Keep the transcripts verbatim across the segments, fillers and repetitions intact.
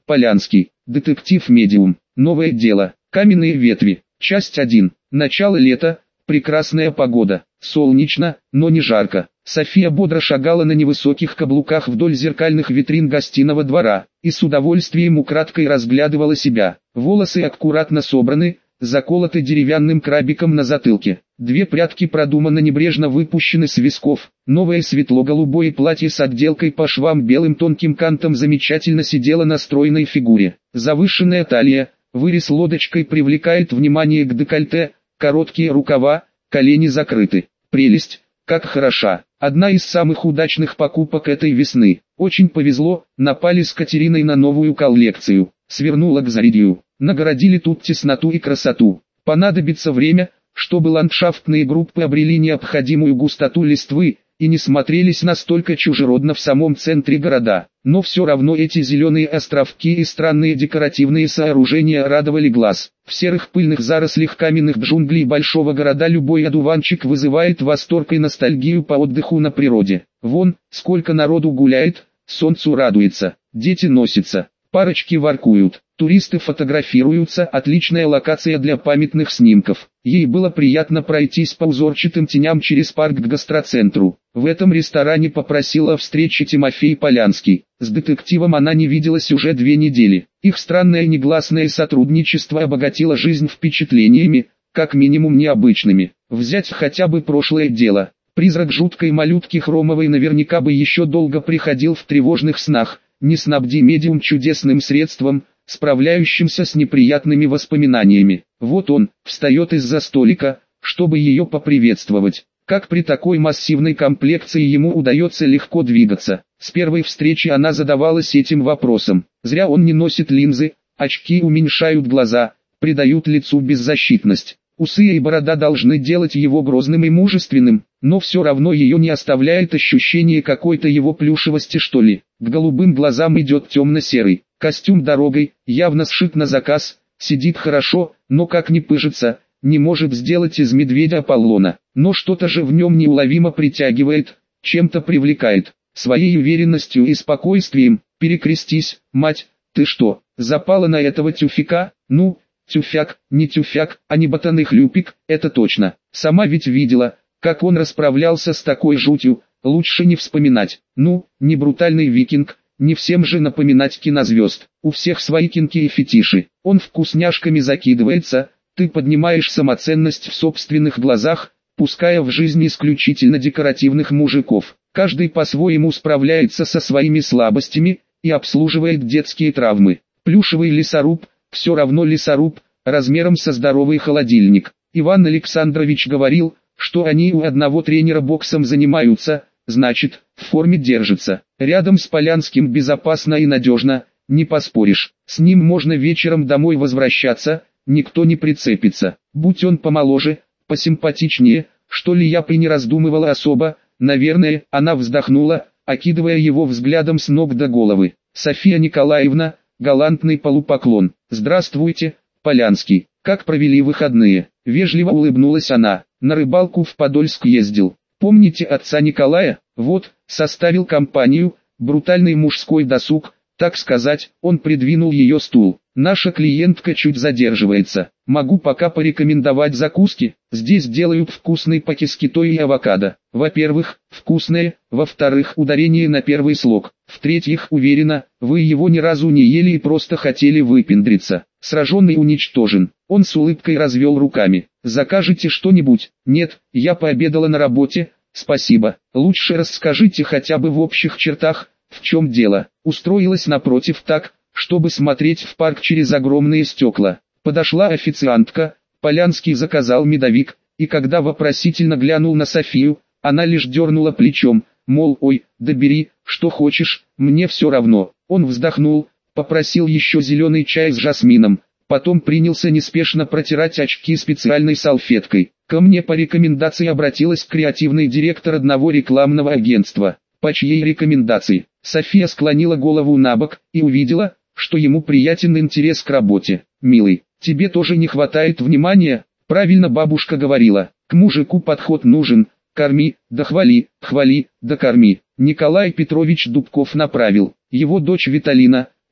Полянский. Детектив-медиум. Новое дело. Каменные ветви. Часть один. Начало лета. Прекрасная погода. Солнечно, но не жарко. София бодро шагала на невысоких каблуках вдоль зеркальных витрин гостиного двора, и с удовольствием украдкой разглядывала себя. Волосы аккуратно собраны, заколоты деревянным крабиком на затылке. Две прядки продуманно небрежно выпущены с висков. Новое светло-голубое платье с отделкой по швам белым тонким кантом замечательно сидело на стройной фигуре. Завышенная талия, вырез лодочкой привлекает внимание к декольте, короткие рукава, колени закрыты. Прелесть, как хороша. Одна из самых удачных покупок этой весны. Очень повезло, напали с Катериной на новую коллекцию. Свернула к Заридью. Нагородили тут тесноту и красоту. Понадобится время, чтобы ландшафтные группы обрели необходимую густоту листвы, и не смотрелись настолько чужеродно в самом центре города. Но все равно эти зеленые островки и странные декоративные сооружения радовали глаз. В серых пыльных зарослях каменных джунглей большого города любой одуванчик вызывает восторг и ностальгию по отдыху на природе. Вон, сколько народу гуляет, солнцу радуется, дети носятся, парочки воркуют, туристы фотографируются, отличная локация для памятных снимков. Ей было приятно пройтись по узорчатым теням через парк к гастроцентру. В этом ресторане попросила о встрече Тимофей Полянский. С детективом она не виделась уже две недели. Их странное негласное сотрудничество обогатило жизнь впечатлениями, как минимум необычными. Взять хотя бы прошлое дело. Призрак жуткой малютки Хромовой наверняка бы еще долго приходил в тревожных снах, не снабди медиум чудесным средством, справляющимся с неприятными воспоминаниями. Вот он, встает из-за столика, чтобы ее поприветствовать. Как при такой массивной комплекции ему удается легко двигаться. С первой встречи она задавалась этим вопросом. Зря он не носит линзы, очки уменьшают глаза, придают лицу беззащитность. Усы и борода должны делать его грозным и мужественным, но все равно ее не оставляет ощущение какой-то его плюшевости что ли. К голубым глазам идет темно-серый. Костюм дорогой, явно сшит на заказ, сидит хорошо, но как ни пыжится, не может сделать из медведя Аполлона. Но что-то же в нем неуловимо притягивает, чем-то привлекает. Своей уверенностью и спокойствием. Перекрестись, мать, ты что, запала на этого тюфяка? Ну, тюфяк, не тюфяк, а не ботаны-хлюпик, это точно. Сама ведь видела, как он расправлялся с такой жутью, лучше не вспоминать. Ну, не брутальный викинг, не всем же напоминать кинозвезд. У всех свои кинки и фетиши. Он вкусняшками закидывается, ты поднимаешь самоценность в собственных глазах, пуская в жизнь исключительно декоративных мужиков. Каждый по-своему справляется со своими слабостями и обслуживает детские травмы. Плюшевый лесоруб, все равно лесоруб, размером со здоровый холодильник. Иван Александрович говорил, что они у одного тренера боксом занимаются, значит, в форме держится. Рядом с Полянским безопасно и надежно, не поспоришь. С ним можно вечером домой возвращаться, никто не прицепится. Будь он помоложе, посимпатичнее, что ли, я бы не раздумывала особо. Наверное, она вздохнула, окидывая его взглядом с ног до головы. София Николаевна, галантный полупоклон. Здравствуйте, Полянский. Как провели выходные? Вежливо улыбнулась она. На рыбалку в Подольск ездил. Помните отца Николая? Вот, составил компанию, брутальный мужской досуг, так сказать. Он придвинул ее стул. Наша клиентка чуть задерживается. Могу пока порекомендовать закуски. Здесь делают вкусный пакискито и авокадо. Во-первых, вкусное, во-вторых, ударение на первый слог. В-третьих, уверена, вы его ни разу не ели и просто хотели выпендриться. Сраженный уничтожен. Он с улыбкой развел руками. Закажете что-нибудь? Нет, я пообедала на работе, спасибо. Лучше расскажите хотя бы в общих чертах, в чем дело. Устроилась напротив так, чтобы смотреть в парк через огромные стекла. Подошла официантка, Полянский заказал медовик, и когда вопросительно глянул на Софию, она лишь дернула плечом, мол, ой, да бери, что хочешь, мне все равно. Он вздохнул, попросил еще зеленый чай с жасмином, потом принялся неспешно протирать очки специальной салфеткой. Ко мне по рекомендации обратилась креативный директор одного рекламного агентства. По чьей рекомендации? София склонила голову набок и увидела, что ему приятен интерес к работе. «Милый, тебе тоже не хватает внимания?» Правильно бабушка говорила, к мужику подход нужен, корми, да хвали, хвали, да корми. Николай Петрович Дубков направил, его дочь Виталина,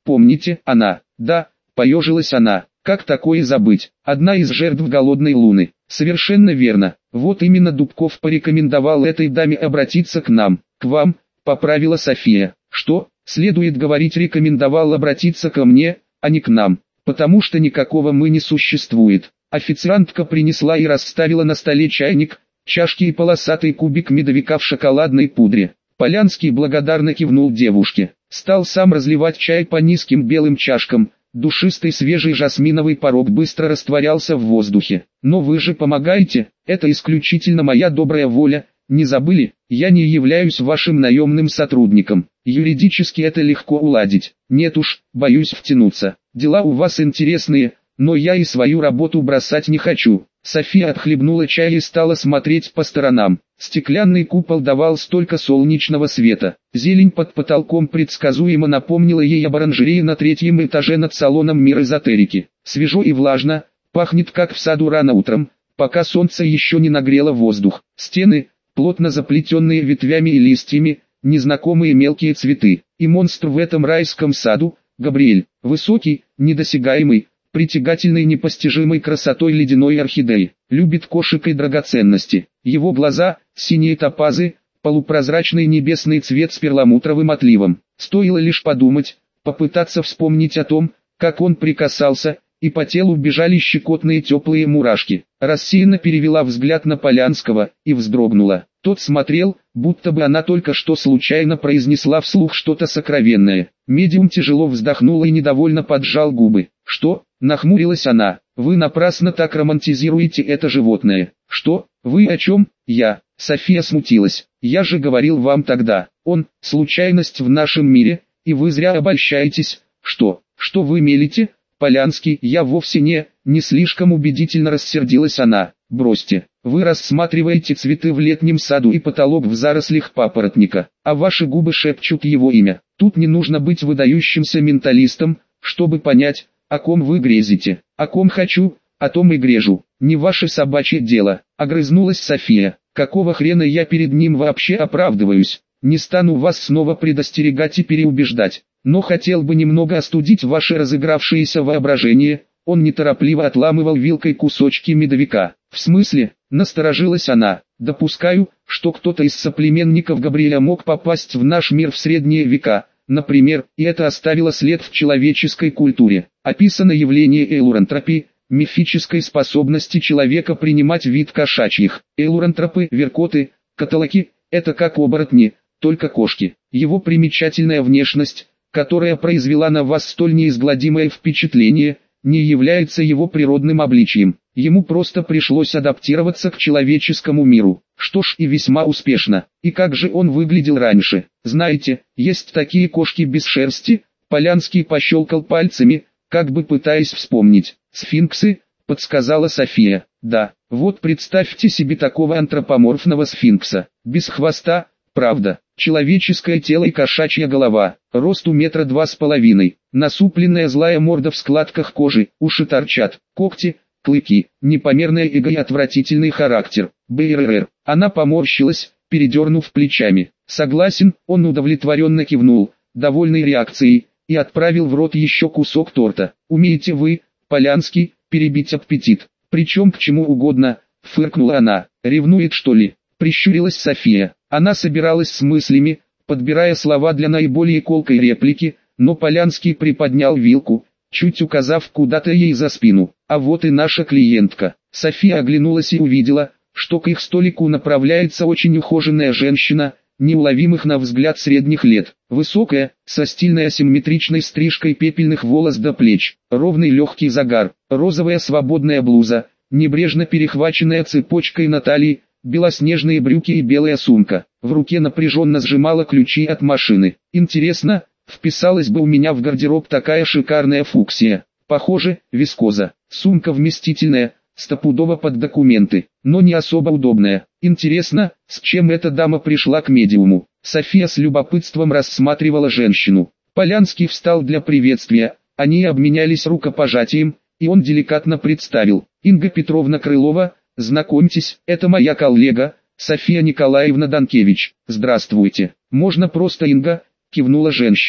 помните, она, да, поежилась она, как такое забыть, одна из жертв голодной луны, совершенно верно, вот именно Дубков порекомендовал этой даме обратиться к нам, к вам, поправила София, что, следует говорить рекомендовал обратиться ко мне, а не к нам, потому что никакого мы не существует. Официантка принесла и расставила на столе чайник, чашки и полосатый кубик медовика в шоколадной пудре. Полянский благодарно кивнул девушке, стал сам разливать чай по низким белым чашкам, душистый свежий жасминовый порог быстро растворялся в воздухе. Но вы же помогаете, это исключительно моя добрая воля, не забыли, я не являюсь вашим наемным сотрудником, юридически это легко уладить, нет уж, боюсь втянуться, дела у вас интересные, но я и свою работу бросать не хочу. София отхлебнула чай и стала смотреть по сторонам. Стеклянный купол давал столько солнечного света. Зелень под потолком предсказуемо напомнила ей об оранжерее на третьем этаже над салоном «Мир эзотерики». Свежо и влажно, пахнет как в саду рано утром, пока солнце еще не нагрело воздух. Стены, плотно заплетенные ветвями и листьями, незнакомые мелкие цветы. И монстр в этом райском саду, Габриэль, высокий, недосягаемый, притягательной непостижимой красотой ледяной орхидеи, любит кошек и драгоценности. Его глаза, синие топазы, полупрозрачный небесный цвет с перламутровым отливом. Стоило лишь подумать, попытаться вспомнить о том, как он прикасался, и по телу бежали щекотные теплые мурашки. Рассеянно перевела взгляд на Полянского, и вздрогнула. Тот смотрел, будто бы она только что случайно произнесла вслух что-то сокровенное. Медиум тяжело вздохнула и недовольно поджал губы. «Что?» — нахмурилась она. «Вы напрасно так романтизируете это животное». «Что? Вы о чем?» «Я». София смутилась. «Я же говорил вам тогда, он — случайность в нашем мире, и вы зря обольщаетесь». «Что? Что вы мелите?» «Полянский, я вовсе не...» Не слишком убедительно рассердилась она. «Бросьте, вы рассматриваете цветы в летнем саду и потолок в зарослях папоротника, а ваши губы шепчут его имя. Тут не нужно быть выдающимся менталистом, чтобы понять, о ком вы грезите. О ком хочу, о том и грежу. Не ваше собачье дело», — огрызнулась София. «Какого хрена я перед ним вообще оправдываюсь? Не стану вас снова предостерегать и переубеждать, но хотел бы немного остудить ваше разыгравшееся воображение». Он неторопливо отламывал вилкой кусочки медовика. «В смысле?» — насторожилась она. «Допускаю, что кто-то из соплеменников Габриэля мог попасть в наш мир в средние века, например, и это оставило след в человеческой культуре. Описано явление эйлурантропии, мифической способности человека принимать вид кошачьих. Эйлурантропы, веркоты, каталаки — это как оборотни, только кошки. Его примечательная внешность, которая произвела на вас столь неизгладимое впечатление, не является его природным обличием. Ему просто пришлось адаптироваться к человеческому миру. Что ж, и весьма успешно. И как же он выглядел раньше? Знаете, есть такие кошки без шерсти?» Полянский пощелкал пальцами, как бы пытаясь вспомнить. «Сфинксы», — подсказала София. «Да, вот представьте себе такого антропоморфного сфинкса. Без хвоста, правда, человеческое тело и кошачья голова, росту метра два с половиной, насупленная злая морда в складках кожи, уши торчат, когти, клыки, непомерное эго и отвратительный характер. БРР». Она поморщилась, передернув плечами. «Согласен», — он удовлетворенно кивнул, довольный реакцией, и отправил в рот еще кусок торта. «Умеете вы, Полянский, перебить аппетит? Причем к чему угодно», — фыркнула она. «Ревнует, что ли?» — прищурилась София. Она собиралась с мыслями, подбирая слова для наиболее колкой реплики, но Полянский приподнял вилку, чуть указав куда-то ей за спину. «А вот и наша клиентка». София оглянулась и увидела, что к их столику направляется очень ухоженная женщина, неуловимых на взгляд средних лет. Высокая, со стильной асимметричной стрижкой пепельных волос до плеч, ровный легкий загар, розовая свободная блуза, небрежно перехваченная цепочкой на талии, белоснежные брюки и белая сумка. В руке напряженно сжимала ключи от машины. «Интересно, вписалась бы у меня в гардероб такая шикарная фуксия. Похоже, вискоза. Сумка вместительная, стопудово под документы, но не особо удобная. Интересно, с чем эта дама пришла к медиуму?» София с любопытством рассматривала женщину. Полянский встал для приветствия, они обменялись рукопожатием, и он деликатно представил: «Инга Петровна Крылова, знакомьтесь, это моя коллега, София Николаевна Данкевич». «Здравствуйте, можно просто Инга», — кивнула женщина.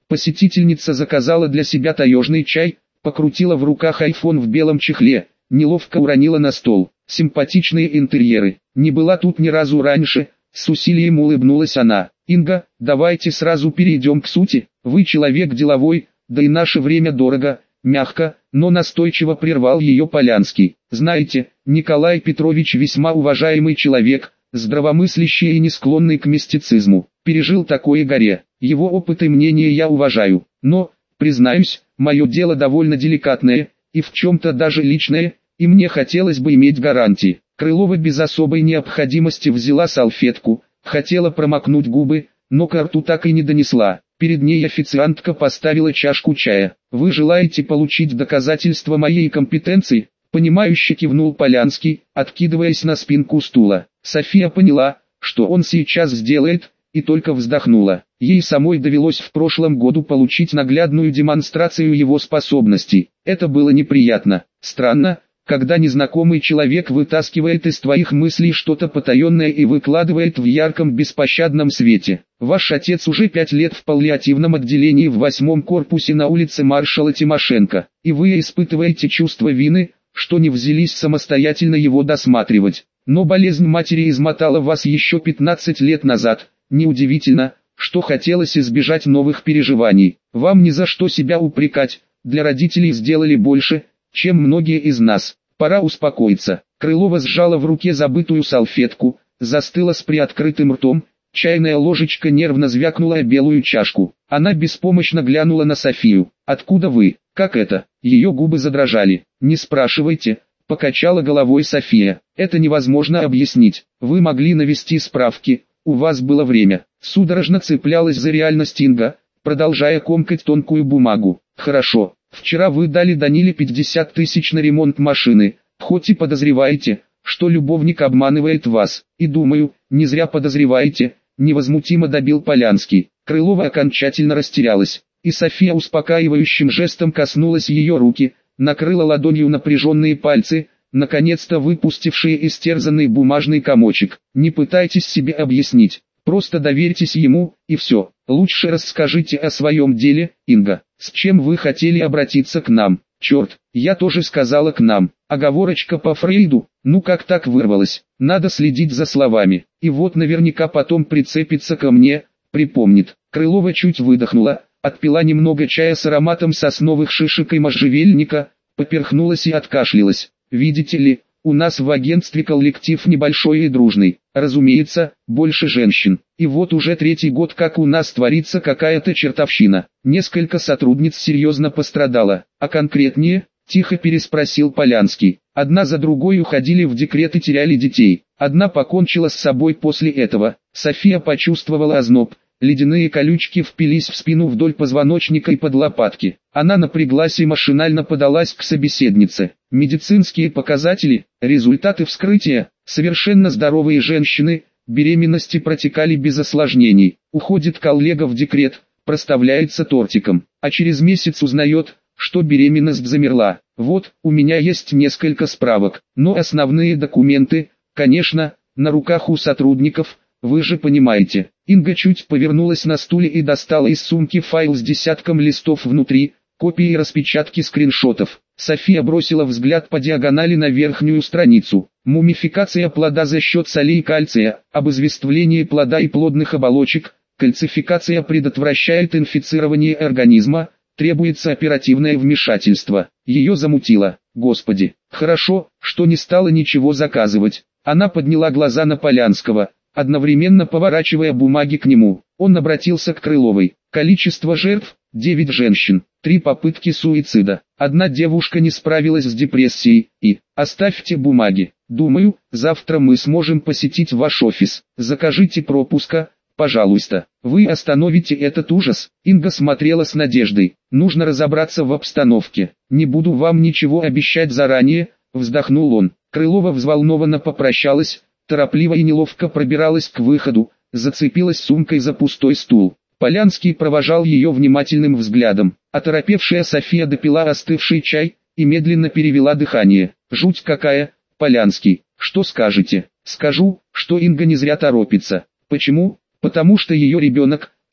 Посетительница заказала для себя таежный чай, покрутила в руках айфон в белом чехле, неловко уронила на стол. Симпатичные интерьеры. Не была тут ни разу раньше, с усилием улыбнулась она. Инга, давайте сразу перейдем к сути. Вы человек деловой, да и наше время дорого. Мягко, но настойчиво прервал ее Полянский. Знаете, Николай Петрович весьма уважаемый человек, здравомыслящий и не склонный к мистицизму. Пережил такое горе. Его опыт и мнение я уважаю. Но, признаюсь, мое дело довольно деликатное, и в чем-то даже личное, и мне хотелось бы иметь гарантии. Крылова без особой необходимости взяла салфетку, хотела промокнуть губы, но ко рту так и не донесла. Перед ней официантка поставила чашку чая. «Вы желаете получить доказательства моей компетенции?» Понимающе кивнул Полянский, откидываясь на спинку стула. София поняла, что он сейчас сделает, и только вздохнула. Ей самой довелось в прошлом году получить наглядную демонстрацию его способностей. Это было неприятно. Странно, когда незнакомый человек вытаскивает из твоих мыслей что-то потаенное и выкладывает в ярком беспощадном свете. Ваш отец уже пять лет в паллиативном отделении в восьмом корпусе на улице маршала Тимошенко, и вы испытываете чувство вины, что не взялись самостоятельно его досматривать. Но болезнь матери измотала вас еще пятнадцать лет назад. Неудивительно, что хотелось избежать новых переживаний. Вам ни за что себя упрекать, для родителей сделали больше, чем многие из нас. Пора успокоиться. Крылова сжала в руке забытую салфетку, застыла с приоткрытым ртом, чайная ложечка нервно звякнула о белую чашку. Она беспомощно глянула на Софию. «Откуда вы? Как это?» Ее губы задрожали. «Не спрашивайте», — покачала головой София. «Это невозможно объяснить. Вы могли навести справки, у вас было время». Судорожно цеплялась за реальность Инга, продолжая комкать тонкую бумагу. «Хорошо. Вчера вы дали Даниле пятьдесят тысяч на ремонт машины, хоть и подозреваете, что любовник обманывает вас. И думаю, не зря подозреваете», — невозмутимо добил Полянский. Крылова окончательно растерялась, и София успокаивающим жестом коснулась ее руки, накрыла ладонью напряженные пальцы, наконец-то выпустившие истерзанный бумажный комочек. «Не пытайтесь себе объяснить, просто доверьтесь ему, и все. Лучше расскажите о своем деле, Инга. С чем вы хотели обратиться к нам?» «Черт, я тоже сказала к нам. Оговорочка по Фрейду, ну как так вырвалось? Надо следить за словами. И вот наверняка потом прицепится ко мне, припомнит». Крылова чуть выдохнула, отпила немного чая с ароматом сосновых шишек и можжевельника, поперхнулась и откашлялась. «Видите ли, у нас в агентстве коллектив небольшой и дружный, разумеется, больше женщин. И вот уже третий год как у нас творится какая-то чертовщина. Несколько сотрудниц серьезно пострадало, а конкретнее, тихо переспросил Полянский. Одна за другой уходили в декрет и теряли детей. Одна покончила с собой после этого». София почувствовала озноб. Ледяные колючки впились в спину вдоль позвоночника и под лопатки. Она напряглась и машинально подалась к собеседнице. Медицинские показатели, результаты вскрытия, совершенно здоровые женщины, беременности протекали без осложнений. Уходит коллега в декрет, проставляется тортиком, а через месяц узнает, что беременность замерла. Вот, у меня есть несколько справок, но основные документы, конечно, на руках у сотрудников, вы же понимаете. Инга чуть повернулась на стуле и достала из сумки файл с десятком листов внутри, копии и распечатки скриншотов. София бросила взгляд по диагонали на верхнюю страницу. Мумификация плода за счет солей кальция, обезвествление плода и плодных оболочек, кальцификация предотвращает инфицирование организма, требуется оперативное вмешательство. Ее замутило. Господи, хорошо, что не стала ничего заказывать. Она подняла глаза на Полянского, одновременно поворачивая бумаги к нему. Он обратился к Крыловой. Количество жертв – девять женщин, три попытки суицида. Одна девушка не справилась с депрессией, и «оставьте бумаги. Думаю, завтра мы сможем посетить ваш офис. Закажите пропуска, пожалуйста. Вы остановите этот ужас». Инга смотрела с надеждой. «Нужно разобраться в обстановке. Не буду вам ничего обещать заранее», – вздохнул он. Крылова взволнованно попрощалась, торопливо и неловко пробиралась к выходу, зацепилась сумкой за пустой стул. Полянский провожал ее внимательным взглядом. Оторопевшая София допила остывший чай и медленно перевела дыхание. «Жуть какая, Полянский, что скажете?» «Скажу, что Инга не зря торопится». «Почему?» «Потому что ее ребенок,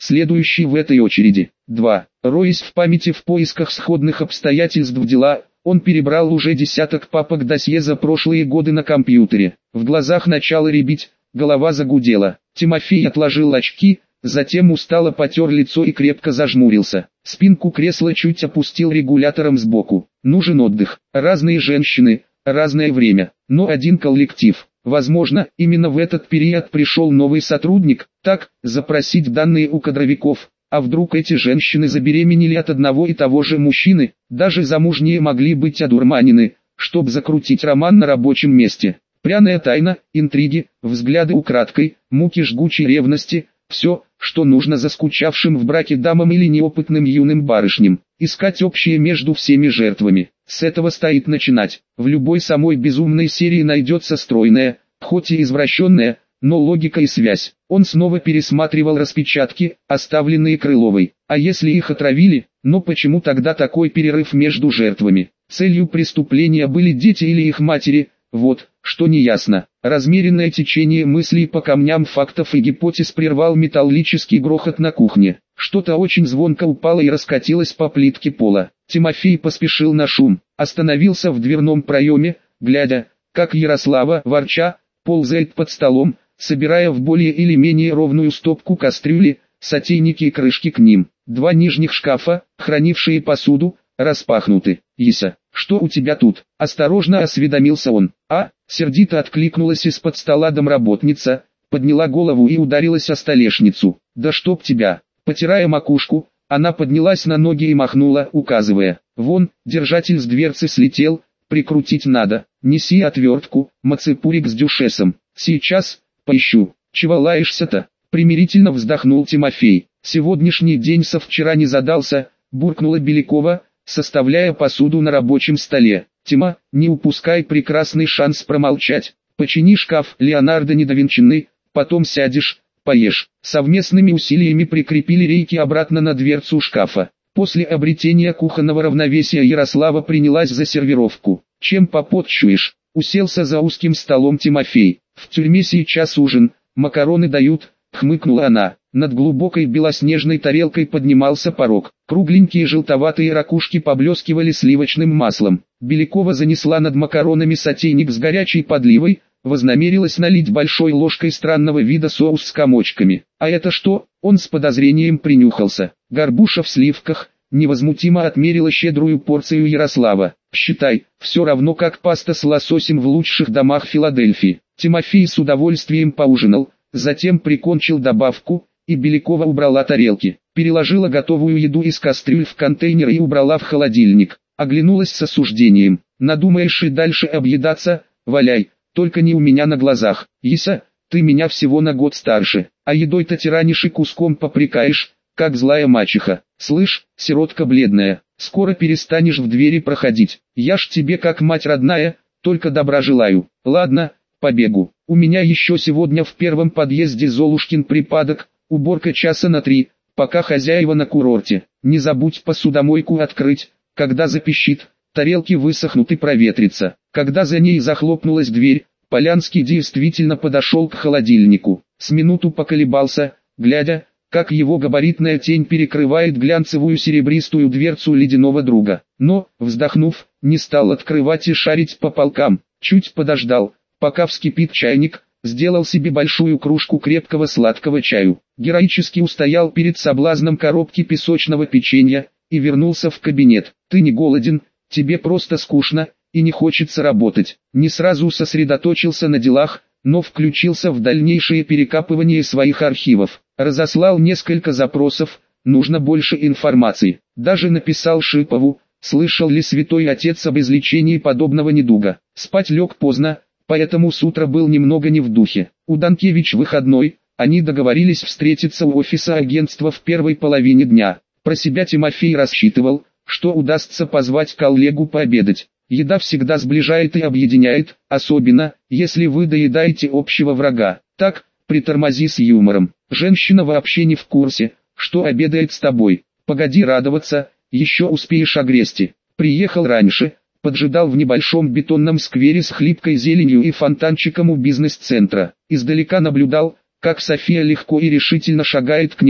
следующий в этой очереди. два. Роясь в памяти в поисках сходных обстоятельств дела, он перебрал уже десяток папок досье за прошлые годы на компьютере. В глазах начало рябить, голова загудела. Тимофей отложил очки, затем устало потер лицо и крепко зажмурился. Спинку кресла чуть опустил регулятором сбоку. Нужен отдых. Разные женщины, разное время, но один коллектив. Возможно, именно в этот период пришел новый сотрудник. Так, запросить данные у кадровиков. А вдруг эти женщины забеременели от одного и того же мужчины, даже замужние могли быть одурманены, чтобы закрутить роман на рабочем месте. Пряная тайна, интриги, взгляды украдкой, муки жгучей ревности – все, что нужно заскучавшим в браке дамам или неопытным юным барышням. Искать общее между всеми жертвами. С этого стоит начинать. В любой самой безумной серии найдется стройная, хоть и извращенная, но логика и связь. Он снова пересматривал распечатки, оставленные Крыловой. А если их отравили, но почему тогда такой перерыв между жертвами? Целью преступления были дети или их матери? Вот, что неясно. Размеренное течение мыслей по камням фактов и гипотез прервал металлический грохот на кухне. Что-то очень звонко упало и раскатилось по плитке пола. Тимофей поспешил на шум, остановился в дверном проеме, глядя, как Ярослава, ворча, ползает под столом, собирая в более или менее ровную стопку кастрюли, сотейники и крышки к ним. Два нижних шкафа, хранившие посуду, распахнуты. «Иса, что у тебя тут?» – осторожно осведомился он. «А?» – сердито откликнулась из-под стола домработница, подняла голову и ударилась о столешницу. «Да чтоб тебя!» Потирая макушку, она поднялась на ноги и махнула, указывая. «Вон, держатель с дверцы слетел, прикрутить надо. Неси отвертку, мацепурик с дюшесом. Сейчас, поищу». «Чего лаешься-то?» – примирительно вздохнул Тимофей. «Сегодняшний день со вчера не задался», – буркнула Белякова, составляя посуду на рабочем столе. «Тима, не упускай прекрасный шанс промолчать. Почини шкаф Леонардо недовинченный, потом сядешь, поешь». Совместными усилиями прикрепили рейки обратно на дверцу шкафа. После обретения кухонного равновесия Ярослава принялась за сервировку. «Чем попотчуешь?» – уселся за узким столом Тимофей. «В тюрьме сейчас ужин, макароны дают», – хмыкнула она. Над глубокой белоснежной тарелкой поднимался порог. Кругленькие желтоватые ракушки поблескивали сливочным маслом. Белякова занесла над макаронами сотейник с горячей подливой, вознамерилась налить большой ложкой странного вида соус с комочками. «А это что?» Он с подозрением принюхался. «Горбуша в сливках», невозмутимо отмерила щедрую порцию Ярослава. «Считай, все равно как паста с лососем в лучших домах Филадельфии». Тимофей с удовольствием поужинал, затем прикончил добавку, и Белякова убрала тарелки, переложила готовую еду из кастрюль в контейнер и убрала в холодильник. Оглянулась с осуждением. «Надумаешь и дальше объедаться, валяй, только не у меня на глазах. Иса, ты меня всего на год старше, а едой-то тиранишь и куском попрекаешь, как злая мачеха. Слышь, сиротка бледная, скоро перестанешь в двери проходить. Я ж тебе как мать родная, только добра желаю. Ладно, побегу. У меня еще сегодня в первом подъезде Золушкин припадок, уборка часа на три, пока хозяева на курорте. Не забудь посудомойку открыть, когда запищит, тарелки высохнут и проветрятся». Когда за ней захлопнулась дверь, Полянский действительно подошел к холодильнику. С минуту поколебался, глядя, как его габаритная тень перекрывает глянцевую серебристую дверцу ледяного друга. Но, вздохнув, не стал открывать и шарить по полкам. Чуть подождал, пока вскипит чайник, сделал себе большую кружку крепкого сладкого чаю. Героически устоял перед соблазном коробки песочного печенья и вернулся в кабинет. «Ты не голоден, тебе просто скучно и не хочется работать». Не сразу сосредоточился на делах, но включился в дальнейшее перекапывание своих архивов. Разослал несколько запросов, нужно больше информации. Даже написал Шипову, слышал ли святой отец об излечении подобного недуга. Спать лег поздно, поэтому с утра был немного не в духе. У Данкевич выходной, они договорились встретиться у офиса агентства в первой половине дня. Про себя Тимофей рассчитывал, что удастся позвать коллегу пообедать. Еда всегда сближает и объединяет, особенно, если вы доедаете общего врага. Так, притормози с юмором. Женщина вообще не в курсе, что обедает с тобой. Погоди радоваться, еще успеешь огрести. Приехал раньше, поджидал в небольшом бетонном сквере с хлипкой зеленью и фонтанчиком у бизнес-центра. Издалека наблюдал, как София легко и решительно шагает к нему.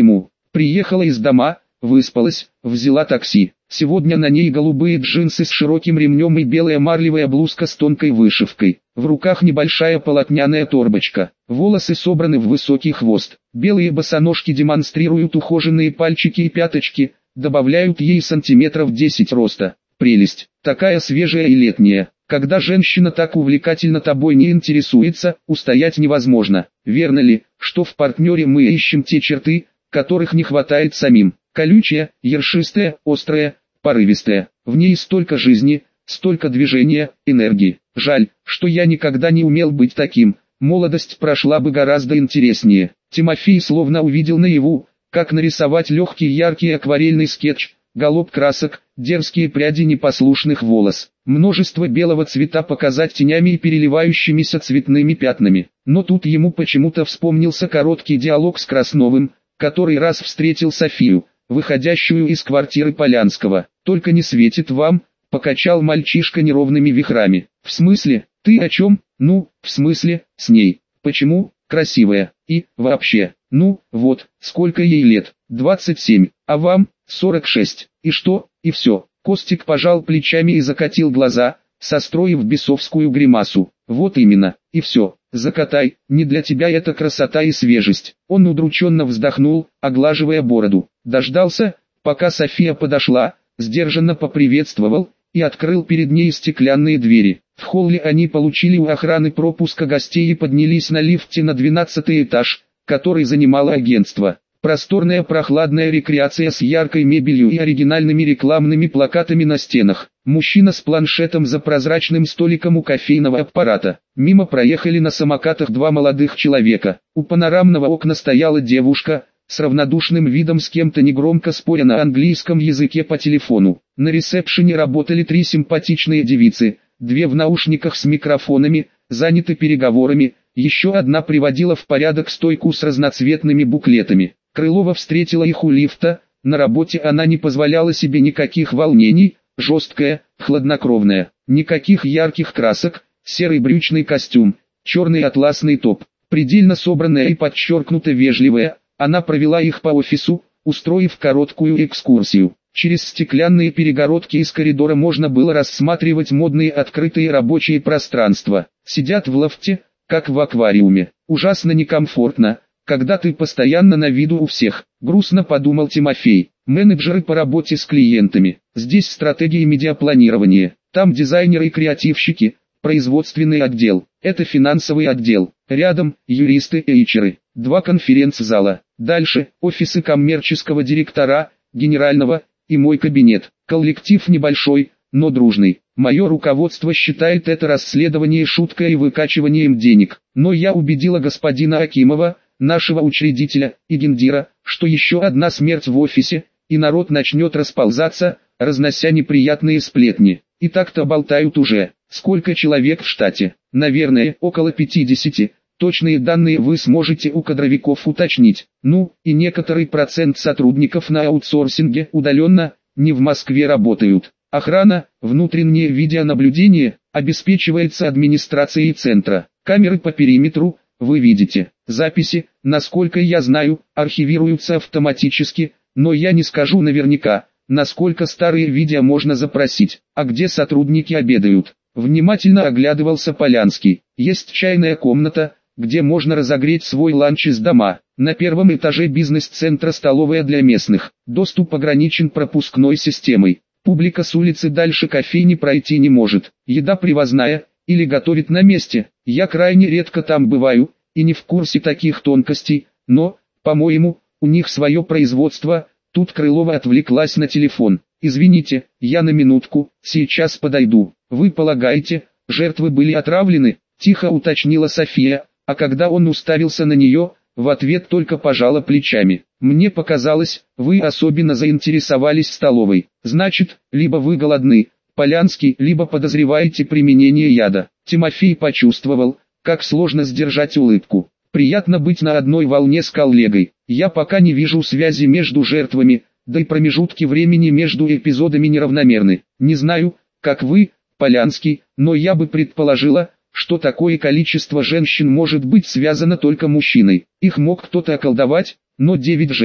Приехала из дома, выспалась, взяла такси. Сегодня на ней голубые джинсы с широким ремнем и белая марлевая блузка с тонкой вышивкой. В руках небольшая полотняная торбочка. Волосы собраны в высокий хвост. Белые босоножки демонстрируют ухоженные пальчики и пяточки, добавляют ей сантиметров десять роста. Прелесть, такая свежая и летняя. Когда женщина так увлекательно тобой не интересуется, устоять невозможно. Верно ли, что в партнере мы ищем те черты, которых не хватает самим? Колючая, ершистая, острая, порывистая. В ней столько жизни, столько движения, энергии. Жаль, что я никогда не умел быть таким. Молодость прошла бы гораздо интереснее. Тимофей словно увидел наяву, как нарисовать легкий яркий акварельный скетч. Галоп красок, дерзкие пряди непослушных волос, множество белого цвета показать тенями и переливающимися цветными пятнами. Но тут ему почему-то вспомнился короткий диалог с Красновым, который раз встретил Софию, выходящую из квартиры Полянского. «Только не светит вам», — покачал мальчишка неровными вихрами. «В смысле? Ты о чем?» «Ну, в смысле, с ней. Почему? Красивая. И, вообще, ну, вот, сколько ей лет? двадцать семь, а вам? сорок шесть. И что? И все». Костик пожал плечами и закатил глаза, состроив бесовскую гримасу. «Вот именно, и все. Закатай, не для тебя это красота и свежесть». Он удрученно вздохнул, оглаживая бороду. Дождался, пока София подошла, сдержанно поприветствовал и открыл перед ней стеклянные двери. В холле они получили у охраны пропуск гостей и поднялись на лифте на двенадцатый этаж, который занимало агентство. Просторная прохладная рекреация с яркой мебелью и оригинальными рекламными плакатами на стенах. Мужчина с планшетом за прозрачным столиком у кофейного аппарата. Мимо проехали на самокатах два молодых человека. У панорамного окна стояла девушка, с равнодушным видом с кем-то негромко споря на английском языке по телефону. На ресепшене работали три симпатичные девицы, две в наушниках с микрофонами, заняты переговорами, еще одна приводила в порядок стойку с разноцветными буклетами. Крылова встретила их у лифта, на работе она не позволяла себе никаких волнений, жесткая, хладнокровная, никаких ярких красок, серый брючный костюм, черный атласный топ, предельно собранная и подчеркнуто вежливая, она провела их по офису, устроив короткую экскурсию. Через стеклянные перегородки из коридора можно было рассматривать модные открытые рабочие пространства. Сидят в лофте, как в аквариуме, ужасно некомфортно, когда ты постоянно на виду у всех, грустно подумал Тимофей. Менеджеры по работе с клиентами, здесь стратегии медиапланирования, там дизайнеры и креативщики, производственный отдел, это финансовый отдел, рядом юристы и эйчеры, два конференц-зала, дальше офисы коммерческого директора, генерального и мой кабинет. Коллектив небольшой, но дружный. Мое руководство считает это расследование шуткой и выкачиванием денег, но я убедила господина Акимова, нашего учредителя, и гендира, что еще одна смерть в офисе, и народ начнет расползаться, разнося неприятные сплетни. И так-то болтают уже. Сколько человек в штате? Наверное, около пятидесяти. Точные данные вы сможете у кадровиков уточнить. Ну, и некоторый процент сотрудников на аутсорсинге удаленно, не в Москве работают. Охрана, внутреннее видеонаблюдение, обеспечивается администрацией центра. Камеры по периметру, вы видите. Записи, насколько я знаю, архивируются автоматически, но я не скажу наверняка, насколько старые видео можно запросить. А где сотрудники обедают? Внимательно оглядывался Полянский. Есть чайная комната, где можно разогреть свой ланч из дома. На первом этаже бизнес-центра столовая для местных. Доступ ограничен пропускной системой. Публика с улицы дальше кофейни пройти не может. Еда привозная, или готовит на месте. Я крайне редко там бываю, и не в курсе таких тонкостей, но, по-моему, у них свое производство. Тут Крылова отвлеклась на телефон. «Извините, я на минутку, сейчас подойду». «Вы полагаете, жертвы были отравлены?» – тихо уточнила София, а когда он уставился на нее, в ответ только пожала плечами. «Мне показалось, вы особенно заинтересовались столовой. Значит, либо вы голодны, Полянский, либо подозреваете применение яда». Тимофей почувствовал, как сложно сдержать улыбку. «Приятно быть на одной волне с коллегой. Я пока не вижу связи между жертвами, да и промежутки времени между эпизодами неравномерны. Не знаю, как вы, Полянский, но я бы предположила, что такое количество женщин может быть связано только мужчиной. Их мог кто-то околдовать, но девять жертв.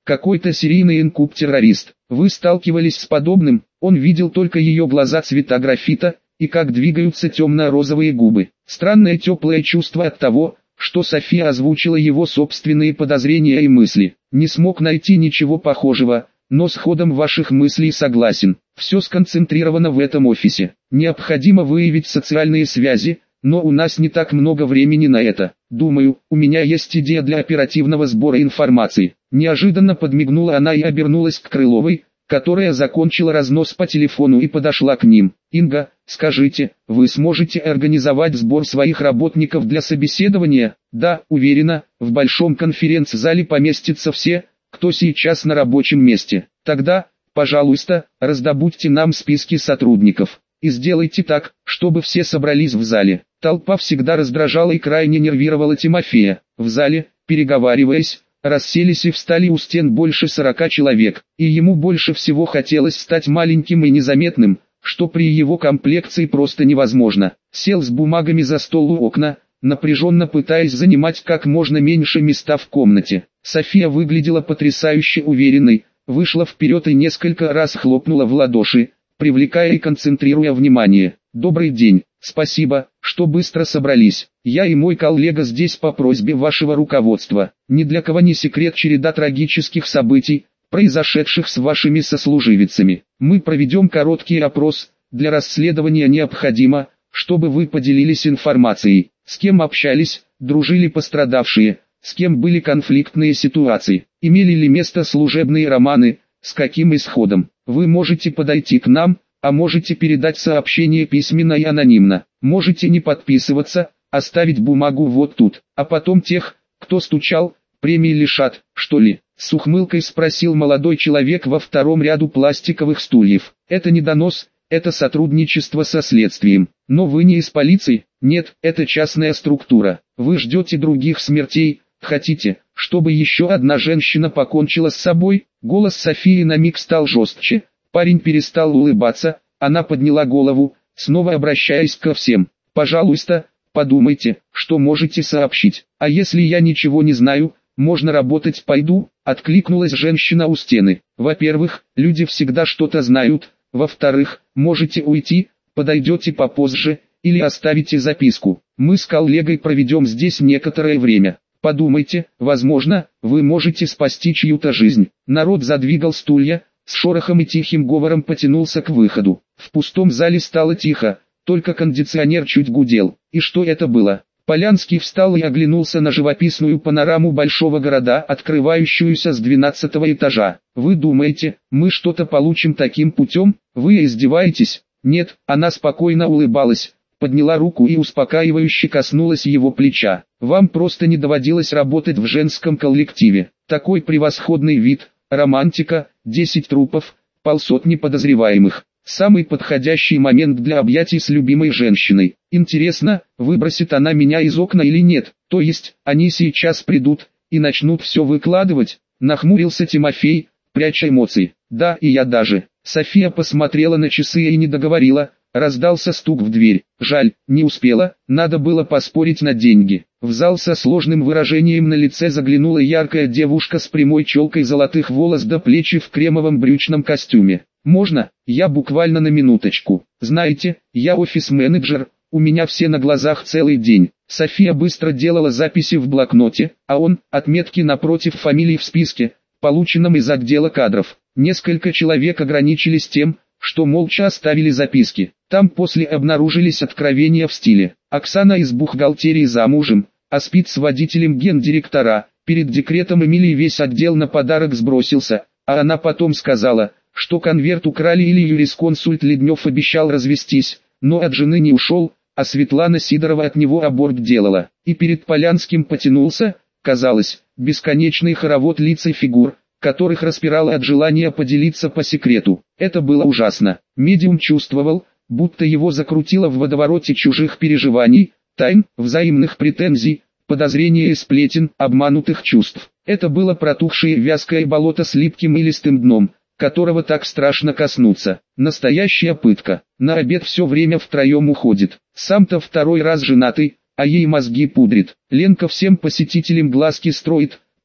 какой-то серийный инкуб-террорист. Вы сталкивались с подобным? Он видел только ее глаза цвета графита, и как двигаются темно-розовые губы. Странное теплое чувство от того, что София озвучила его собственные подозрения и мысли. Не смог найти ничего похожего, но с ходом ваших мыслей согласен. Все сконцентрировано в этом офисе. Необходимо выявить социальные связи, но у нас не так много времени на это. Думаю, у меня есть идея для оперативного сбора информации. Неожиданно подмигнула она и обернулась к Крыловой, которая закончила разнос по телефону и подошла к ним. Инга, скажите, вы сможете организовать сбор своих работников для собеседования? Да, уверена, в большом конференц-зале поместятся все, кто сейчас на рабочем месте. Тогда, пожалуйста, раздобудьте нам списки сотрудников. И сделайте так, чтобы все собрались в зале. Толпа всегда раздражала и крайне нервировала Тимофея. В зале, переговариваясь, расселись и встали у стен больше сорока человек, и ему больше всего хотелось стать маленьким и незаметным, что при его комплекции просто невозможно. Сел с бумагами за стол у окна, напряженно пытаясь занимать как можно меньше места в комнате. София выглядела потрясающе уверенной, вышла вперед и несколько раз хлопнула в ладоши, привлекая и концентрируя внимание. «Добрый день, спасибо, что быстро собрались. Я и мой коллега здесь по просьбе вашего руководства. Ни для кого не секрет череда трагических событий, произошедших с вашими сослуживицами. Мы проведем короткий опрос, для расследования необходимо, чтобы вы поделились информацией, с кем общались, дружили пострадавшие, с кем были конфликтные ситуации, имели ли место служебные романы, с каким исходом. Вы можете подойти к нам, а можете передать сообщение письменно и анонимно. Можете не подписываться, оставить бумагу вот тут, а потом тех, кто стучал, премии лишат, что ли?» С ухмылкой спросил молодой человек во втором ряду пластиковых стульев. «Это не донос, это сотрудничество со следствием. Но вы не из полиции? Нет, это частная структура. Вы ждете других смертей, хотите, чтобы еще одна женщина покончила с собой?» Голос Софии на миг стал жестче. Парень перестал улыбаться, она подняла голову, снова обращаясь ко всем. «Пожалуйста, подумайте, что можете сообщить. А если я ничего не знаю, можно работать пойду?» Откликнулась женщина у стены. «Во-первых, люди всегда что-то знают, во-вторых, можете уйти, подойдете попозже, или оставите записку. Мы с коллегой проведем здесь некоторое время. Подумайте, возможно, вы можете спасти чью-то жизнь». Народ задвигал стулья, с шорохом и тихим говором потянулся к выходу. В пустом зале стало тихо, только кондиционер чуть гудел. И что это было? Полянский встал и оглянулся на живописную панораму большого города, открывающуюся с двенадцатого этажа. «Вы думаете, мы что-то получим таким путем? Вы издеваетесь?» «Нет», она спокойно улыбалась, подняла руку и успокаивающе коснулась его плеча. «Вам просто не доводилось работать в женском коллективе. Такой превосходный вид, романтика, десять трупов, полсотни подозреваемых. Самый подходящий момент для объятий с любимой женщиной. Интересно, выбросит она меня из окна или нет? То есть, они сейчас придут и начнут все выкладывать?» Нахмурился Тимофей, пряча эмоции. «Да, и я даже». София посмотрела на часы и не договорила. Раздался стук в дверь. Жаль, не успела, надо было поспорить на деньги. В зал со сложным выражением на лице заглянула яркая девушка с прямой челкой золотых волос до плечи в кремовом брючном костюме. «Можно, я буквально на минуточку. Знаете, я офис-менеджер, у меня все на глазах целый день». София быстро делала записи в блокноте, а он, отметки напротив фамилий в списке, полученном из отдела кадров. Несколько человек ограничились тем, что молча оставили записки. Там после обнаружились откровения в стиле: «Оксана из бухгалтерии замужем, а спит с водителем гендиректора, перед декретом Эмилии весь отдел на подарок сбросился, а она потом сказала, что конверт украли или юрисконсульт Леднев обещал развестись, но от жены не ушел, а Светлана Сидорова от него аборт делала». И перед Полянским потянулся, казалось, бесконечный хоровод лиц и фигур, которых распирало от желания поделиться по секрету. Это было ужасно. Медиум чувствовал, будто его закрутило в водовороте чужих переживаний, тайн, взаимных претензий, подозрения и сплетен, обманутых чувств. Это было протухшее вязкое болото с липким и листым дном, которого так страшно коснуться. Настоящая пытка. На обед все время втроем уходит. Сам-то второй раз женатый, а ей мозги пудрит. Ленка всем посетителям глазки строит,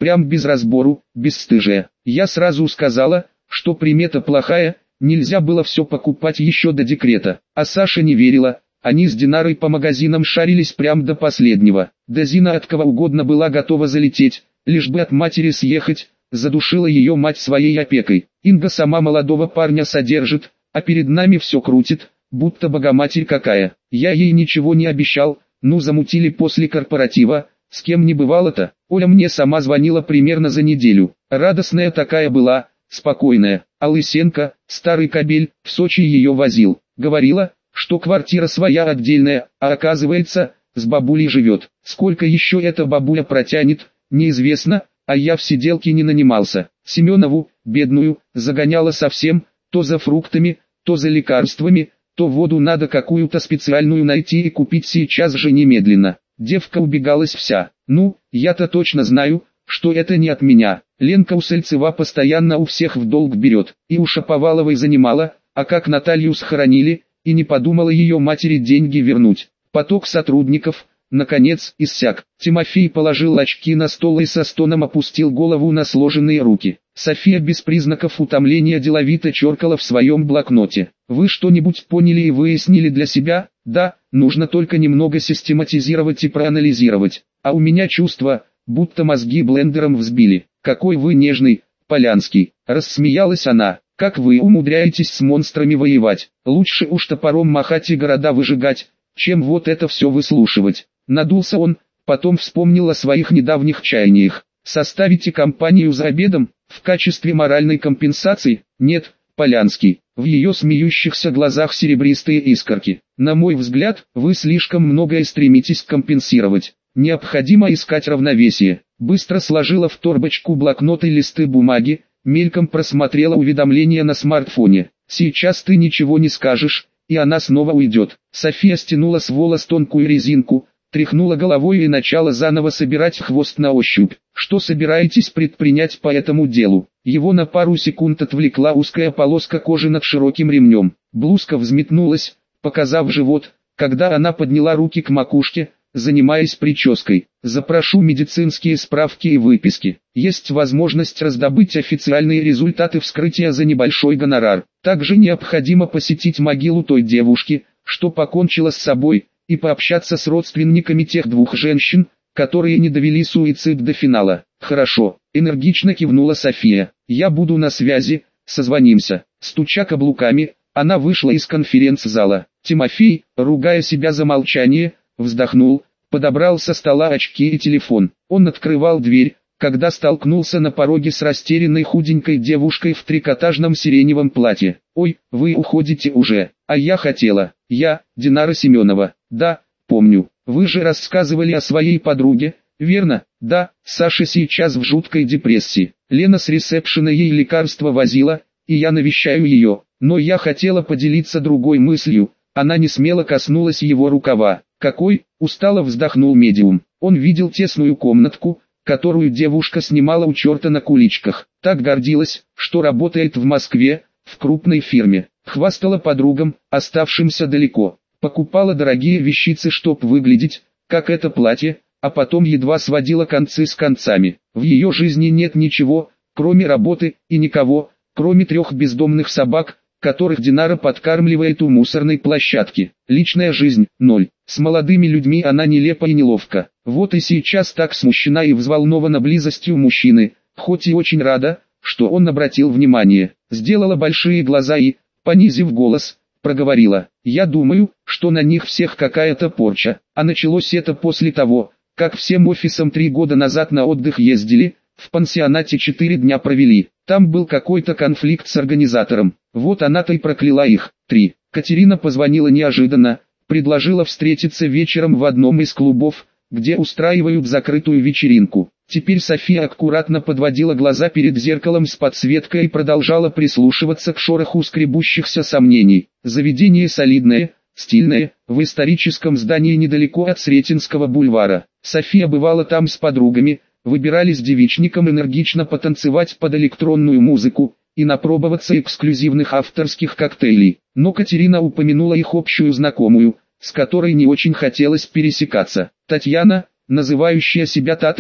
прям без разбору, бесстыжая. Я сразу сказала, что примета плохая, нельзя было все покупать еще до декрета. А Саша не верила, они с Динарой по магазинам шарились прям до последнего. Да Зина от кого угодно была готова залететь, лишь бы от матери съехать, задушила ее мать своей опекой. Инга сама молодого парня содержит, а перед нами все крутит, будто богоматерь какая. Я ей ничего не обещал, ну замутили после корпоратива, с кем не бывало-то. Оля мне сама звонила примерно за неделю, радостная такая была, спокойная. А Лысенко, старый кобель, в Сочи ее возил, говорила, что квартира своя отдельная, а оказывается, с бабулей живет. Сколько еще эта бабуля протянет, неизвестно, а я в сиделке не нанимался. Семенову, бедную, загоняла совсем, то за фруктами, то за лекарствами, то воду надо какую-то специальную найти и купить сейчас же немедленно. Девка убегалась вся. Ну, я-то точно знаю, что это не от меня. Ленка Усольцева постоянно у всех в долг берет. И у Шаповаловой занимала, а как Наталью схоронили, и не подумала ее матери деньги вернуть. Поток сотрудников, наконец, иссяк. Тимофей положил очки на стол и со стоном опустил голову на сложенные руки. София без признаков утомления деловито черкала в своем блокноте. «Вы что-нибудь поняли и выяснили для себя?» «Да, нужно только немного систематизировать и проанализировать. А у меня чувство, будто мозги блендером взбили». «Какой вы нежный, Полянский!» – рассмеялась она. «Как вы умудряетесь с монстрами воевать? Лучше уж топором махать и города выжигать, чем вот это все выслушивать». Надулся он, потом вспомнил о своих недавних чаяниях. «Составите компанию за обедом, в качестве моральной компенсации?» «Нет, Полянский». В ее смеющихся глазах серебристые искорки. «На мой взгляд, вы слишком многое стремитесь компенсировать. Необходимо искать равновесие». Быстро сложила в торбочку блокнот и листы бумаги, мельком просмотрела уведомления на смартфоне. «Сейчас ты ничего не скажешь, и она снова уйдет». София стянула с волос тонкую резинку, тряхнула головой и начала заново собирать хвост на ощупь. «Что собираетесь предпринять по этому делу?» Его на пару секунд отвлекла узкая полоска кожи над широким ремнем. Блузка взметнулась, показав живот, когда она подняла руки к макушке, занимаясь прической. «Запрошу медицинские справки и выписки. Есть возможность раздобыть официальные результаты вскрытия за небольшой гонорар. Также необходимо посетить могилу той девушки, что покончила с собой, и пообщаться с родственниками тех двух женщин, которые не довели суицид до финала». «Хорошо», — энергично кивнула София. «Я буду на связи, созвонимся». Стуча каблуками, она вышла из конференц-зала. Тимофей, ругая себя за молчание, вздохнул, подобрал со стола очки и телефон. Он открывал дверь, когда столкнулся на пороге с растерянной худенькой девушкой в трикотажном сиреневом платье. «Ой, вы уходите уже, а я хотела». «Я, Динара Семенова». «Да, помню. Вы же рассказывали о своей подруге, верно?» «Да, Саша сейчас в жуткой депрессии. Лена с ресепшена ей лекарства возила, и я навещаю ее. Но я хотела поделиться другой мыслью». Она несмело коснулась его рукава. «Какой?» – устало вздохнул медиум. Он видел тесную комнатку, которую девушка снимала у черта на куличках. Так гордилась, что работает в Москве, в крупной фирме. Хвастала подругам, оставшимся далеко. Покупала дорогие вещицы, чтоб выглядеть, как это платье, а потом едва сводила концы с концами. В ее жизни нет ничего, кроме работы, и никого, кроме трех бездомных собак, которых Динара подкармливает у мусорной площадки. Личная жизнь – ноль. С молодыми людьми она нелепа и неловко. Вот и сейчас так смущена и взволнована близостью мужчины, хоть и очень рада, что он обратил внимание. Сделала большие глаза и, понизив голос, проговорила: «Я думаю, что на них всех какая-то порча». А началось это после того, как всем офисом три года назад на отдых ездили, в пансионате четыре дня провели. Там был какой-то конфликт с организатором. Вот она-то и прокляла их. Три. Катерина позвонила неожиданно, предложила встретиться вечером в одном из клубов, где устраивают закрытую вечеринку. Теперь София аккуратно подводила глаза перед зеркалом с подсветкой и продолжала прислушиваться к шороху скребущихся сомнений. Заведение солидное, стильное, в историческом здании недалеко от Сретенского бульвара. София бывала там с подругами, выбирали с девичником энергично потанцевать под электронную музыку и напробоваться эксклюзивных авторских коктейлей. Но Катерина упомянула их общую знакомую, с которой не очень хотелось пересекаться. Татьяна, называющая себя Татой,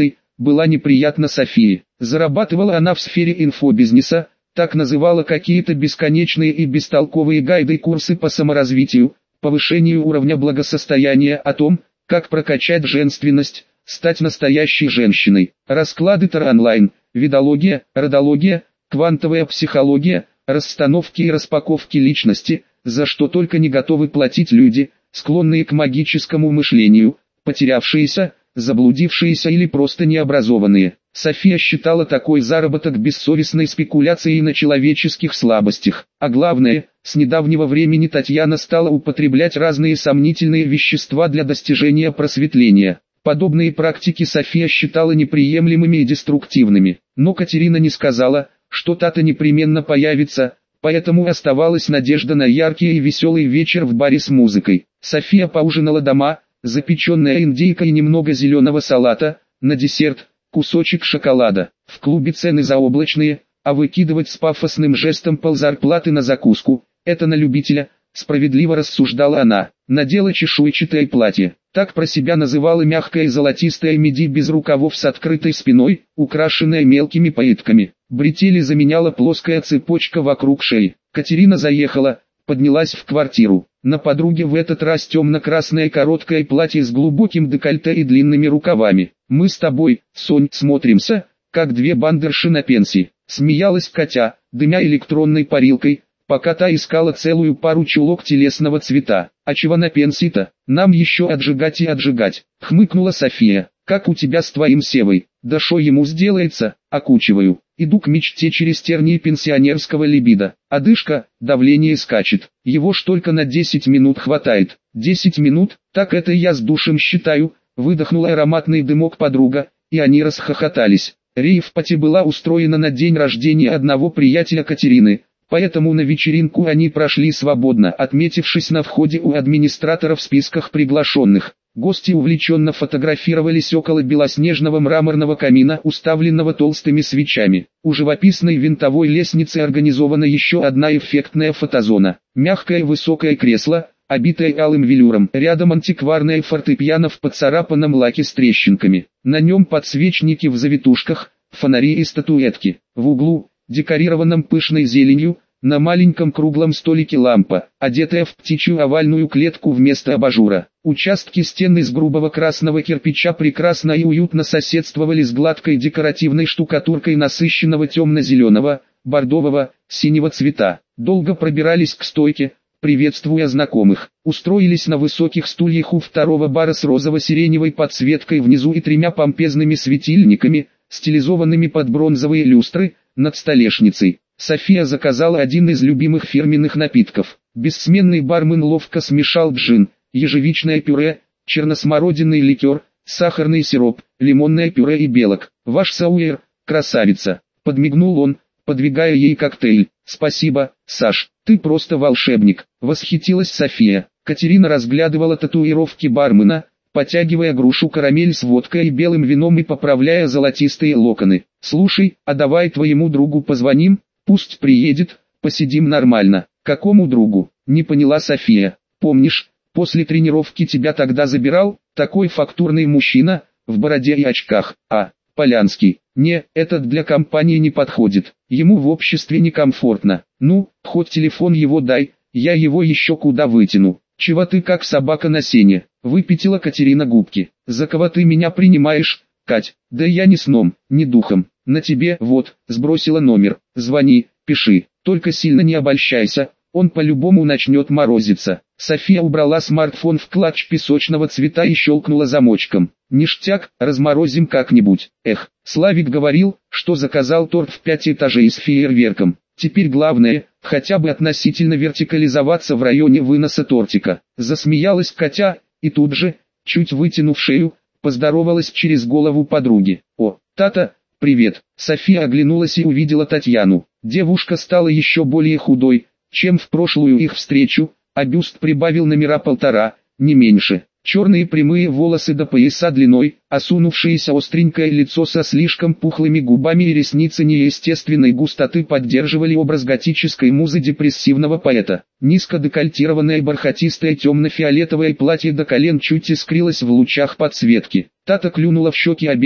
была неприятна Софии. Зарабатывала она в сфере инфобизнеса, так называла какие-то бесконечные и бестолковые гайды и курсы по саморазвитию, повышению уровня благосостояния, о том, как прокачать женственность, стать настоящей женщиной. Расклады Таро онлайн, видология, родология, квантовая психология, расстановки и распаковки личности, за что только не готовы платить люди, склонные к магическому мышлению, потерявшиеся, заблудившиеся или просто необразованные. София считала такой заработок бессовестной спекуляцией на человеческих слабостях. А главное, с недавнего времени Татьяна стала употреблять разные сомнительные вещества для достижения просветления. Подобные практики София считала неприемлемыми и деструктивными. Но Катерина не сказала, что Тата непременно появится, поэтому оставалась надежда на яркий и веселый вечер в баре с музыкой. София поужинала дома, запеченная индейка и немного зеленого салата, на десерт – кусочек шоколада. В клубе цены заоблачные, а выкидывать с пафосным жестом ползарплаты на закуску – это на любителя, справедливо рассуждала она. Надела чешуйчатое платье. Так про себя называла мягкое золотистое миди без рукавов с открытой спиной, украшенное мелкими пайетками. Бретели заменяла плоская цепочка вокруг шеи. Катерина заехала, поднялась в квартиру. На подруге в этот раз темно-красное короткое платье с глубоким декольте и длинными рукавами. «Мы с тобой, Сонь, смотримся, как две бандерши на пенсии», — смеялась Катя, дымя электронной парилкой, пока та искала целую пару чулок телесного цвета. «А чего на пенсии-то? Нам еще отжигать и отжигать», — хмыкнула София. «Как у тебя с твоим Севой? Да шо ему сделается?» «Окучиваю. Иду к мечте через тернии пенсионерского либидо. Одышка, давление скачет. Его ж только на десять минут хватает». «Десять минут? Так это я с душем считаю», — выдохнула ароматный дымок подруга, и они расхохотались. Рейв-пати была устроена на день рождения одного приятеля Катерины, поэтому на вечеринку они прошли свободно, отметившись на входе у администратора в списках приглашенных. Гости увлеченно фотографировались около белоснежного мраморного камина, уставленного толстыми свечами. У живописной винтовой лестницы организована еще одна эффектная фотозона. Мягкое высокое кресло, обитое алым велюром. Рядом антикварное фортепиано в поцарапанном лаке с трещинками. На нем подсвечники в завитушках, фонари и статуэтки. В углу, декорированном пышной зеленью, на маленьком круглом столике лампа, одетая в птичью овальную клетку вместо абажура. Участки стен из грубого красного кирпича прекрасно и уютно соседствовали с гладкой декоративной штукатуркой насыщенного темно-зеленого, бордового, синего цвета. Долго пробирались к стойке, приветствуя знакомых. Устроились на высоких стульях у второго бара с розово-сиреневой подсветкой внизу и тремя помпезными светильниками, стилизованными под бронзовые люстры, над столешницей. София заказала один из любимых фирменных напитков. Бессменный бармен ловко смешал джин, ежевичное пюре, черносмородинный ликер, сахарный сироп, лимонное пюре и белок. «Ваш сауэр, красавица!» — подмигнул он, подвигая ей коктейль. «Спасибо, Саш, ты просто волшебник!» — восхитилась София. Катерина разглядывала татуировки бармена, потягивая грушу карамель с водкой и белым вином и поправляя золотистые локоны. «Слушай, а давай твоему другу позвоним? Пусть приедет, посидим нормально». «Какому другу?» — не поняла София. «Помнишь, после тренировки тебя тогда забирал, такой фактурный мужчина, в бороде и очках, а, Полянский?» «Не, этот для компании не подходит, ему в обществе некомфортно. Ну, хоть телефон его дай, я его еще куда вытяну». «Чего ты как собака на сене?» — выпятила Катерина губки. «За кого ты меня принимаешь, Кать?» «Да я ни сном, ни духом. На тебе, вот, сбросила номер. Звони, пиши, только сильно не обольщайся, он по-любому начнет морозиться». София убрала смартфон в клатч песочного цвета и щелкнула замочком. «Ништяк, разморозим как-нибудь». Эх, Славик говорил, что заказал торт в пять этажей с фейерверком. Теперь главное, хотя бы относительно вертикализоваться в районе выноса тортика. Засмеялась Катя, и тут же, чуть вытянув шею, поздоровалась через голову подруги. «О, Тата, привет!» София оглянулась и увидела Татьяну. Девушка стала еще более худой, чем в прошлую их встречу, а бюст прибавил номера полтора, не меньше. Черные прямые волосы до пояса длиной, осунувшееся остренькое лицо со слишком пухлыми губами и ресницы неестественной густоты поддерживали образ готической музы депрессивного поэта. Низко декольтированное бархатистое темно-фиолетовое платье до колен чуть искрилось в лучах подсветки. Тата клюнула в щеки обеих,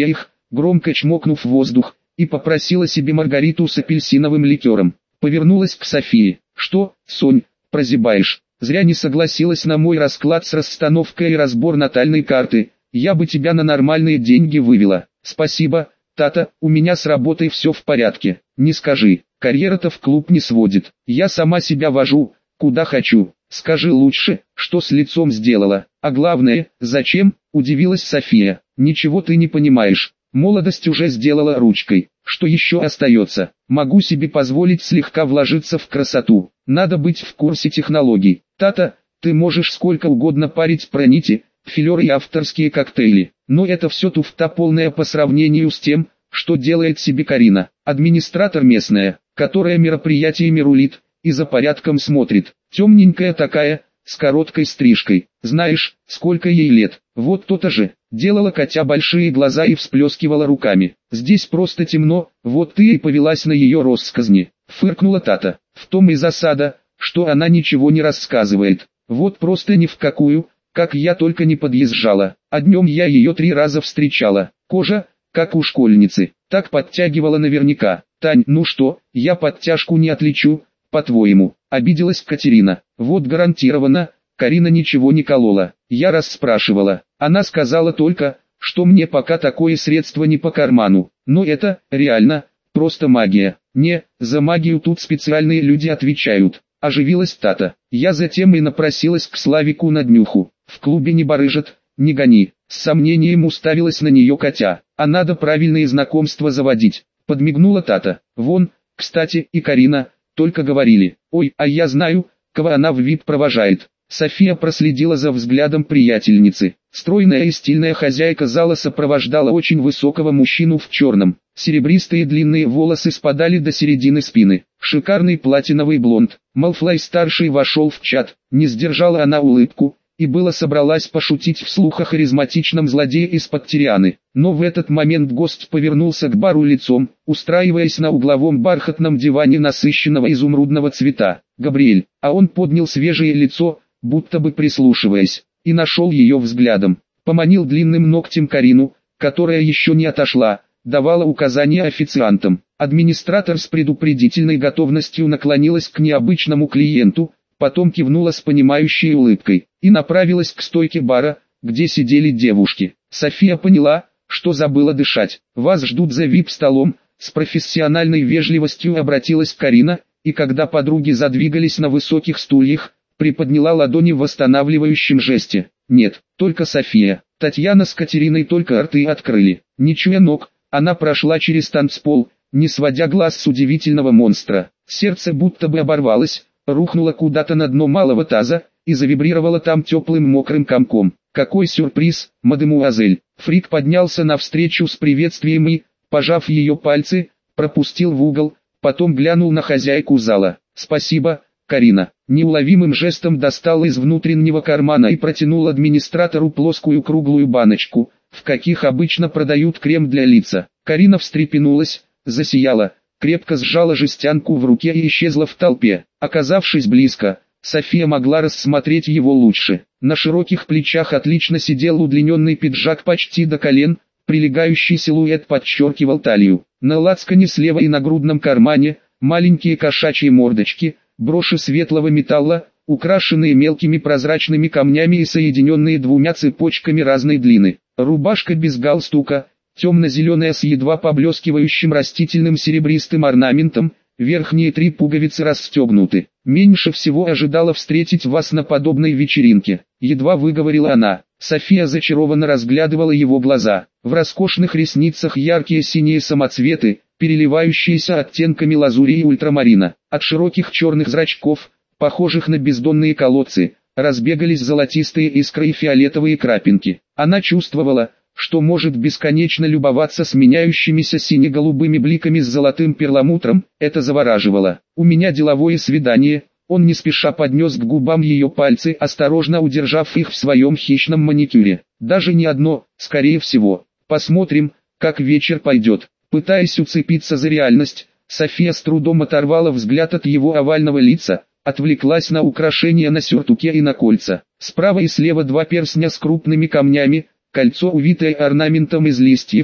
громко чмокнув воздух, и попросила себе маргариту с апельсиновым ликером. Повернулась к Софии. «Что, Сонь, прозябаешь? Зря не согласилась на мой расклад с расстановкой и разбор натальной карты. Я бы тебя на нормальные деньги вывела». «Спасибо, Тата, у меня с работой все в порядке». «Не скажи, карьера-то в клуб не сводит. Я сама себя вожу, куда хочу. Скажи лучше, что с лицом сделала. А главное, зачем?» – удивилась София. «Ничего ты не понимаешь. Молодость уже сделала ручкой. Что еще остается? Могу себе позволить слегка вложиться в красоту. Надо быть в курсе технологий. Тата, ты можешь сколько угодно парить про нити, филеры и авторские коктейли. Но это все туфта полная по сравнению с тем, что делает себе Карина. Администратор местная, которая мероприятиями рулит и за порядком смотрит. Темненькая такая, с короткой стрижкой. Знаешь, сколько ей лет? Вот то-то же». Делала Катя большие глаза и всплескивала руками. «Здесь просто темно, вот ты и повелась на ее россказни», — фыркнула Тата. «В том и засада, что она ничего не рассказывает. Вот просто ни в какую, как я только не подъезжала. А днем я ее три раза встречала. Кожа, как у школьницы, так подтягивала наверняка. Тань, ну что, я подтяжку не отличу, по-твоему?» — обиделась Катерина. «Вот гарантированно, Карина ничего не колола. Я раз спрашивала. Она сказала только, что мне пока такое средство не по карману. Но это, реально, просто магия. Не, за магию тут специальные люди отвечают». Оживилась Тата. «Я затем и напросилась к Славику на днюху. В клубе не барыжат, не гони». С сомнением уставилась на нее Катя. «А надо правильные знакомства заводить», — подмигнула Тата. «Вон, кстати, и Карина, только говорили. Ой, а я знаю, кого она в вип провожает». София проследила за взглядом приятельницы. Стройная и стильная хозяйка зала сопровождала очень высокого мужчину в черном. Серебристые длинные волосы спадали до середины спины. Шикарный платиновый блонд. Малфлай-старший вошел в чат. Не сдержала она улыбку, и было собралась пошутить вслух о харизматичном злодее из-под Тирианы. Но в этот момент гость повернулся к бару лицом, устраиваясь на угловом бархатном диване насыщенного изумрудного цвета. «Габриэль», а он поднял свежее лицо, будто бы прислушиваясь, и нашел ее взглядом. Поманил длинным ногтем Карину, которая еще не отошла, давала указания официантам. Администратор с предупредительной готовностью наклонилась к необычному клиенту, потом кивнула с понимающей улыбкой, и направилась к стойке бара, где сидели девушки. София поняла, что забыла дышать. «Вас ждут за вип-столом», с профессиональной вежливостью обратилась Карина, и когда подруги задвигались на высоких стульях, приподняла ладони в восстанавливающем жесте. «Нет, только София». Татьяна с Катериной только рты открыли. Не чуя ног, она прошла через танцпол, не сводя глаз с удивительного монстра. Сердце будто бы оборвалось, рухнуло куда-то на дно малого таза, и завибрировало там теплым мокрым комком. «Какой сюрприз, мадемуазель!» Фрик поднялся навстречу с приветствием и, пожав ее пальцы, пропустил в угол, потом глянул на хозяйку зала. «Спасибо, Карина». Неуловимым жестом достал из внутреннего кармана и протянул администратору плоскую круглую баночку, в каких обычно продают крем для лица. Карина встрепенулась, засияла, крепко сжала жестянку в руке и исчезла в толпе. Оказавшись близко, София могла рассмотреть его лучше. На широких плечах отлично сидел удлиненный пиджак почти до колен, прилегающий силуэт подчеркивал талию. На лацкане слева и нагрудном кармане маленькие кошачьи мордочки, броши светлого металла, украшенные мелкими прозрачными камнями и соединенные двумя цепочками разной длины. Рубашка без галстука, темно-зеленая с едва поблескивающим растительным серебристым орнаментом, верхние три пуговицы расстегнуты. «Меньше всего ожидала встретить вас на подобной вечеринке», — едва выговорила она. София зачарованно разглядывала его глаза. В роскошных ресницах яркие синие самоцветы, переливающиеся оттенками лазури и ультрамарина. От широких черных зрачков, похожих на бездонные колодцы, разбегались золотистые искры и фиолетовые крапинки. Она чувствовала, что может бесконечно любоваться сменяющимися сине-голубыми бликами с золотым перламутром. Это завораживало. «У меня деловое свидание». Он не спеша поднес к губам ее пальцы, осторожно удержав их в своем хищном маникюре. «Даже не одно, скорее всего. Посмотрим, как вечер пойдет». Пытаясь уцепиться за реальность, София с трудом оторвала взгляд от его овального лица, отвлеклась на украшения на сюртуке и на кольца. Справа и слева два перстня с крупными камнями, кольцо, увитое орнаментом из листьев,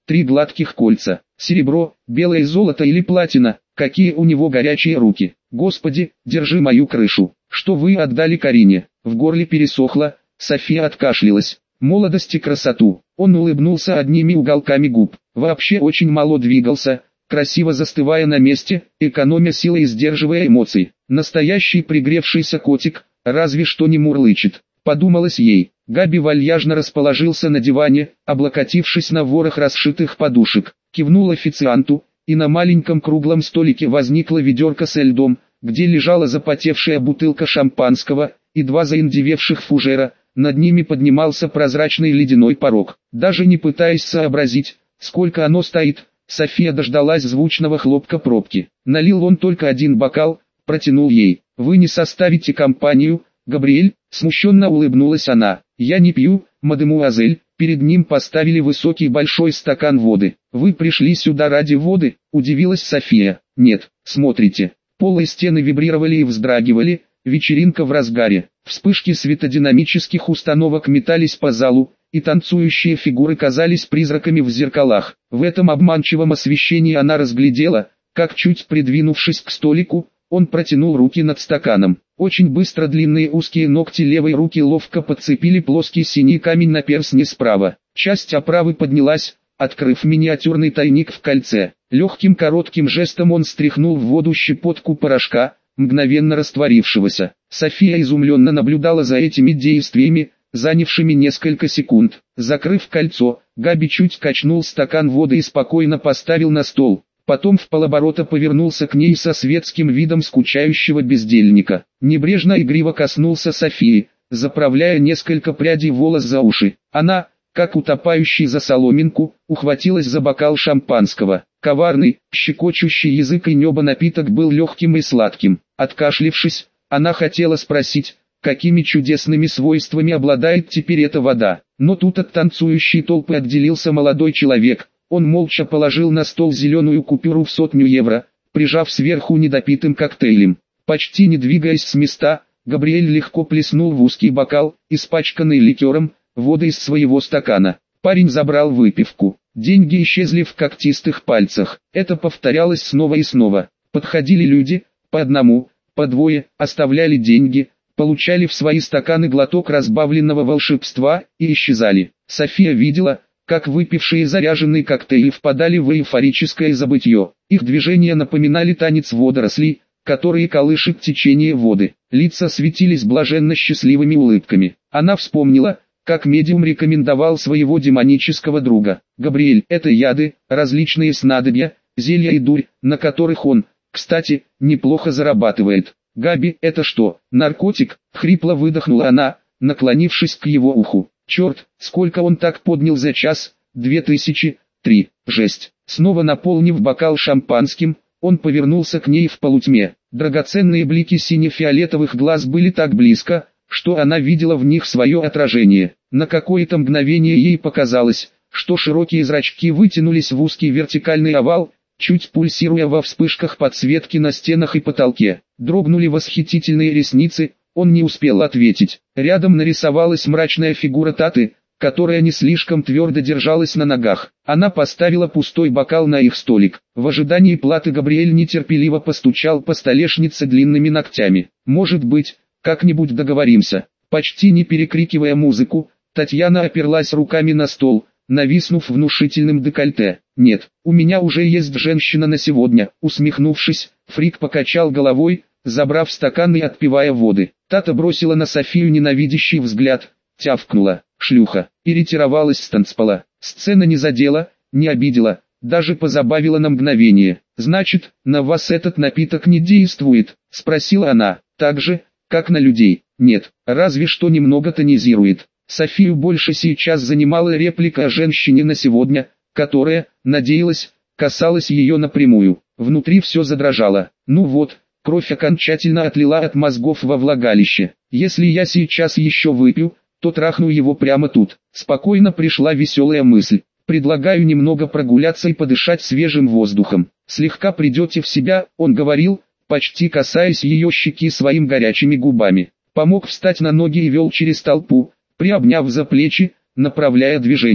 три гладких кольца, серебро, белое золото или платина, какие у него горячие руки. Господи, держи мою крышу. Что вы отдали Карине? В горле пересохло, София откашлялась. Молодость и красоту. Он улыбнулся одними уголками губ. Вообще очень мало двигался, красиво застывая на месте, экономя силы и сдерживая эмоции. Настоящий пригревшийся котик, разве что не мурлычет. Подумалось ей. Габи вальяжно расположился на диване, облокотившись на ворох расшитых подушек. Кивнул официанту, и на маленьком круглом столике возникла ведерко со льдом, где лежала запотевшая бутылка шампанского, и два заиндевевших фужера. Над ними поднимался прозрачный ледяной порог. Даже не пытаясь сообразить, сколько оно стоит, София дождалась звучного хлопка пробки. Налил он только один бокал, протянул ей. «Вы не составите компанию, Габриэль?» Смущенно улыбнулась она. «Я не пью, мадемуазель». Перед ним поставили высокий большой стакан воды. «Вы пришли сюда ради воды?» – удивилась София. «Нет, смотрите». Полы и стены вибрировали и вздрагивали, вечеринка в разгаре. Вспышки светодинамических установок метались по залу, и танцующие фигуры казались призраками в зеркалах. В этом обманчивом освещении она разглядела, как, чуть придвинувшись к столику, он протянул руки над стаканом. Очень быстро длинные узкие ногти левой руки ловко подцепили плоский синий камень на перстне справа. Часть оправы поднялась, открыв миниатюрный тайник в кольце. Легким коротким жестом он стряхнул в воду щепотку порошка, мгновенно растворившегося. София изумленно наблюдала за этими действиями, занявшими несколько секунд. Закрыв кольцо, Габи чуть качнул стакан воды и спокойно поставил на стол. Потом вполоборота повернулся к ней со светским видом скучающего бездельника. Небрежно игриво коснулся Софии, заправляя несколько прядей волос за уши. Она, как утопающий за соломинку, ухватилась за бокал шампанского. Коварный, щекочущий язык и небо напиток был легким и сладким. Откашлившись, она хотела спросить, какими чудесными свойствами обладает теперь эта вода. Но тут от танцующей толпы отделился молодой человек. Он молча положил на стол зеленую купюру в сотню евро, прижав сверху недопитым коктейлем. Почти не двигаясь с места, Габриэль легко плеснул в узкий бокал, испачканный ликером, воды из своего стакана. Парень забрал выпивку. Деньги исчезли в когтистых пальцах. Это повторялось снова и снова. Подходили люди, по одному, по двое, оставляли деньги, получали в свои стаканы глоток разбавленного волшебства и исчезали. София видела, как выпившие заряженный коктейль впадали в эйфорическое забытье. Их движения напоминали танец водорослей, которые колышет течение воды. Лица светились блаженно счастливыми улыбками. Она вспомнила, как медиум рекомендовал своего демонического друга. «Габриэль, это яды, различные снадобья, зелья и дурь, на которых он, кстати, неплохо зарабатывает». «Габи, это что, наркотик?» — хрипло выдохнула она, наклонившись к его уху. «Черт, сколько он так поднял за час? Две тысячи, три, жесть». Снова наполнив бокал шампанским, он повернулся к ней в полутьме. Драгоценные блики сине-фиолетовых глаз были так близко, что она видела в них свое отражение. На какое-то мгновение ей показалось, что широкие зрачки вытянулись в узкий вертикальный овал, чуть пульсируя во вспышках подсветки на стенах и потолке. Дрогнули восхитительные ресницы, он не успел ответить. Рядом нарисовалась мрачная фигура Таты, которая не слишком твердо держалась на ногах. Она поставила пустой бокал на их столик. В ожидании платы Габриэль нетерпеливо постучал по столешнице длинными ногтями. «Может быть, как-нибудь договоримся». Почти не перекрикивая музыку, Татьяна оперлась руками на стол, нависнув внушительным декольте. «Нет, у меня уже есть женщина на сегодня». Усмехнувшись, Фрик покачал головой, забрав стакан и отпивая воды. Тата бросила на Софию ненавидящий взгляд, тявкнула «шлюха» и ретировалась с танцпола. Сцена не задела, не обидела, даже позабавила на мгновение. «Значит, на вас этот напиток не действует?» — спросила она. «Так же, как на людей?» «Нет, разве что немного тонизирует». Софию больше сейчас занимала реплика о женщине на сегодня, которая, надеялась, касалась ее напрямую. Внутри все задрожало. «Ну вот, кровь окончательно отлила от мозгов во влагалище. Если я сейчас еще выпью, то трахну его прямо тут». Спокойно пришла веселая мысль. «Предлагаю немного прогуляться и подышать свежим воздухом. Слегка придете в себя», — он говорил, почти касаясь ее щеки своими горячими губами. Помог встать на ноги и вел через толпу, приобняв за плечи, направляя движение.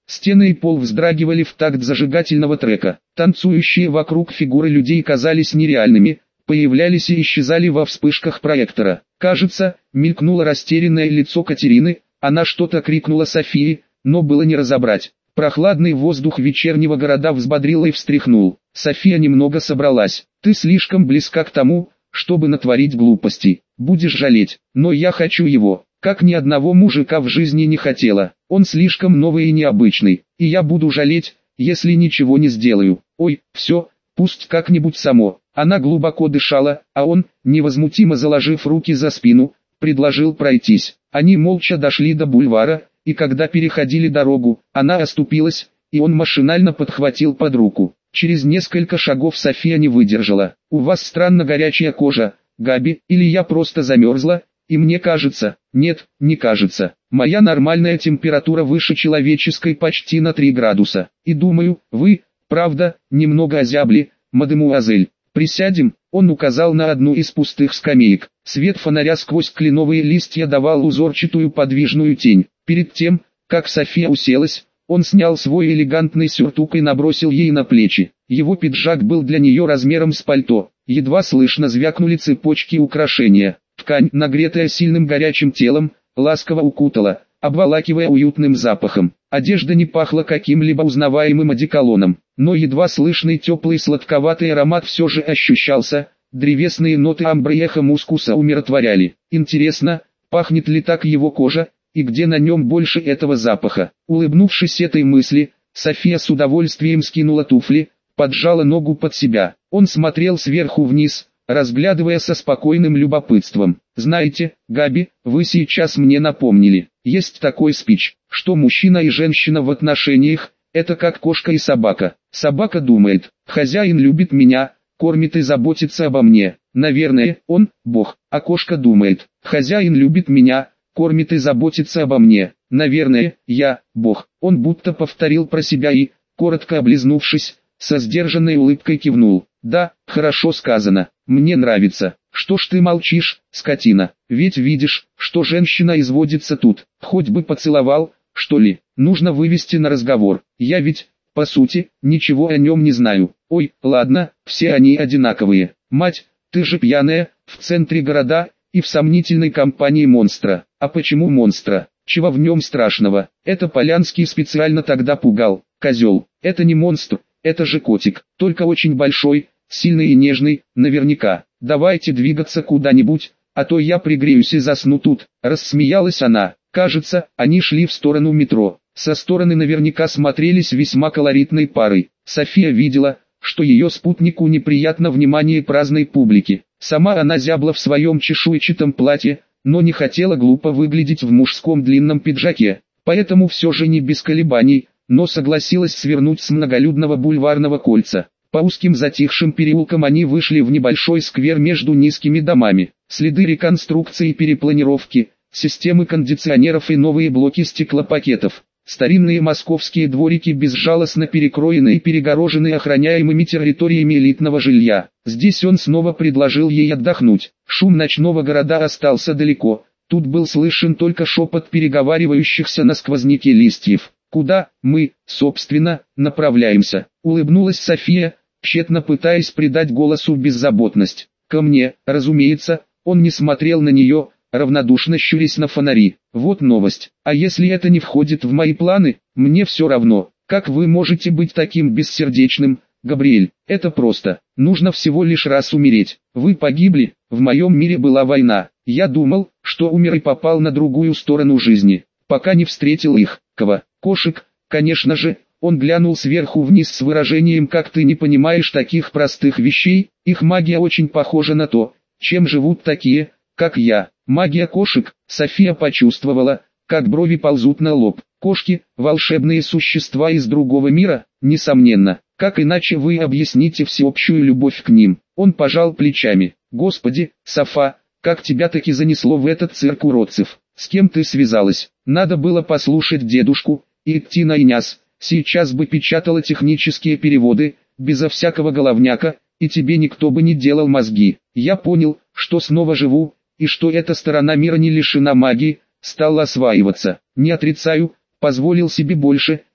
Стены и пол вздрагивали в такт зажигательного трека. Танцующие вокруг фигуры людей казались нереальными, появлялись и исчезали во вспышках проектора. Кажется, мелькнуло растерянное лицо Катерины, она что-то крикнула Софии, но было не разобрать. Прохладный воздух вечернего города взбодрил и встряхнул. София немного собралась. «Ты слишком близка к тому, чтобы натворить глупостей. Будешь жалеть, но я хочу его, как ни одного мужика в жизни не хотела. Он слишком новый и необычный, и я буду жалеть, если ничего не сделаю. Ой, все, пусть как-нибудь само». Она глубоко дышала, а он, невозмутимо заложив руки за спину, предложил пройтись. Они молча дошли до бульвара, и когда переходили дорогу, она оступилась, и он машинально подхватил под руку. Через несколько шагов София не выдержала. «У вас странно горячая кожа, Габи, или я просто замерзла, и мне кажется...» «Нет, не кажется. Моя нормальная температура выше человеческой почти на три градуса. И думаю, вы, правда, немного озябли, мадемуазель. Присядем?» Он указал на одну из пустых скамеек. Свет фонаря сквозь кленовые листья давал узорчатую подвижную тень. Перед тем, как София уселась, он снял свой элегантный сюртук и набросил ей на плечи. Его пиджак был для нее размером с пальто. Едва слышно звякнули цепочки украшения. Ткань, нагретая сильным горячим телом, ласково укутала, обволакивая уютным запахом. Одежда не пахла каким-либо узнаваемым одеколоном, но едва слышный теплый сладковатый аромат все же ощущался. Древесные ноты амбры и эхо мускуса умиротворяли. Интересно, пахнет ли так его кожа, и где на нем больше этого запаха? Улыбнувшись этой мысли, София с удовольствием скинула туфли, поджала ногу под себя. Он смотрел сверху вниз, разглядывая со спокойным любопытством. «Знаете, Габи, вы сейчас мне напомнили, есть такой спич, что мужчина и женщина в отношениях – это как кошка и собака. Собака думает, хозяин любит меня, кормит и заботится обо мне. Наверное, он – Бог, а кошка думает, хозяин любит меня, кормит и заботится обо мне. Наверное, я – Бог». Он будто повторил про себя и, коротко облизнувшись, со сдержанной улыбкой кивнул. «Да, хорошо сказано, мне нравится. Что ж ты молчишь, скотина? Ведь видишь, что женщина изводится тут. Хоть бы поцеловал, что ли? Нужно вывести на разговор. Я ведь, по сути, ничего о нем не знаю. Ой, ладно, все они одинаковые. Мать, ты же пьяная, в центре города, и в сомнительной компании монстра. А почему монстра? Чего в нем страшного? Это Полянский специально тогда пугал. Козел, это не монстр, это же котик, только очень большой, сильный и нежный, наверняка. Давайте двигаться куда-нибудь, а то я пригреюсь и засну тут. Рассмеялась она. Кажется, они шли в сторону метро. Со стороны наверняка смотрелись весьма колоритной парой. София видела, что ее спутнику неприятно внимание праздной публики. Сама она зябла в своем чешуйчатом платье, но не хотела глупо выглядеть в мужском длинном пиджаке. Поэтому все же не без колебаний, но согласилась свернуть с многолюдного бульварного кольца. По узким затихшим переулкам они вышли в небольшой сквер между низкими домами. Следы реконструкции и перепланировки, системы кондиционеров и новые блоки стеклопакетов. Старинные московские дворики безжалостно перекроены и перегорожены охраняемыми территориями элитного жилья. Здесь он снова предложил ей отдохнуть. Шум ночного города остался далеко. Тут был слышен только шепот переговаривающихся на сквозняке листьев. «Куда мы, собственно, направляемся?» — улыбнулась София, тщетно пытаясь придать голосу беззаботность. «Ко мне, разумеется». Он не смотрел на нее, равнодушно щурясь на фонари. «Вот новость. А если это не входит в мои планы, мне все равно. Как вы можете быть таким бессердечным, Габриэль? Это просто. Нужно всего лишь раз умереть. Вы погибли, в моем мире была война. Я думал, что умер и попал на другую сторону жизни, пока не встретил их, кого? Кошек, конечно же». Он глянул сверху вниз с выражением «как ты не понимаешь таких простых вещей, их магия очень похожа на то, чем живут такие, как я». Магия кошек. София почувствовала, как брови ползут на лоб. Кошки – волшебные существа из другого мира, несомненно. Как иначе вы объясните всеобщую любовь к ним? Он пожал плечами. «Господи, Софа, как тебя таки занесло в этот цирк уродцев? С кем ты связалась? Надо было послушать дедушку и идти на Иняс. Сейчас бы печатала технические переводы, безо всякого головняка, и тебе никто бы не делал мозги. Я понял, что снова живу, и что эта сторона мира не лишена магии, стал осваиваться. Не отрицаю, позволил себе больше,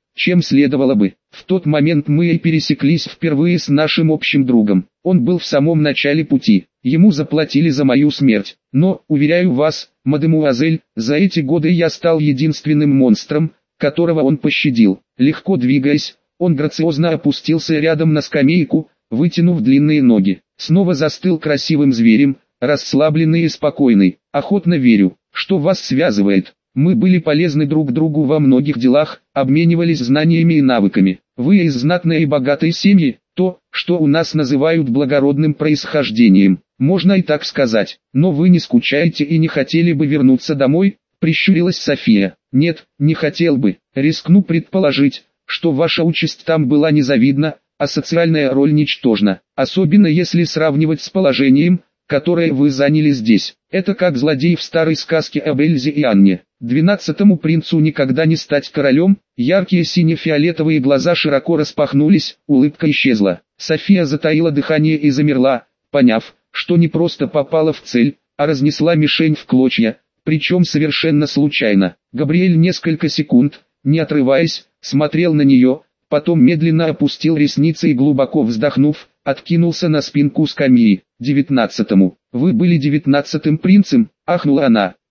чем следовало бы. В тот момент мы и пересеклись впервые с нашим общим другом. Он был в самом начале пути. Ему заплатили за мою смерть. Но, уверяю вас, мадемуазель, за эти годы я стал единственным монстром, которого он пощадил. Легко двигаясь, он грациозно опустился рядом на скамейку, вытянув длинные ноги. Снова застыл красивым зверем, расслабленный и спокойный. Охотно верю, что вас связывает. Мы были полезны друг другу во многих делах, обменивались знаниями и навыками. Вы из знатной и богатой семьи, то, что у нас называют благородным происхождением, можно и так сказать. Но вы не скучаете и не хотели бы вернуться домой? Прищурилась София. Нет, не хотел бы. Рискну предположить, что ваша участь там была незавидна, а социальная роль ничтожна. Особенно если сравнивать с положением, которое вы заняли здесь. Это как злодей в старой сказке об Эльзе и Анне. Двенадцатому принцу никогда не стать королем. Яркие сине-фиолетовые глаза широко распахнулись, улыбка исчезла. София затаила дыхание и замерла, поняв, что не просто попала в цель, а разнесла мишень в клочья, причем совершенно случайно. Габриэль несколько секунд, не отрываясь, смотрел на нее, потом медленно опустил ресницы и, глубоко вздохнув, откинулся на спинку скамьи. «Девятнадцатому. Вы были девятнадцатым принцем?» — ахнула она.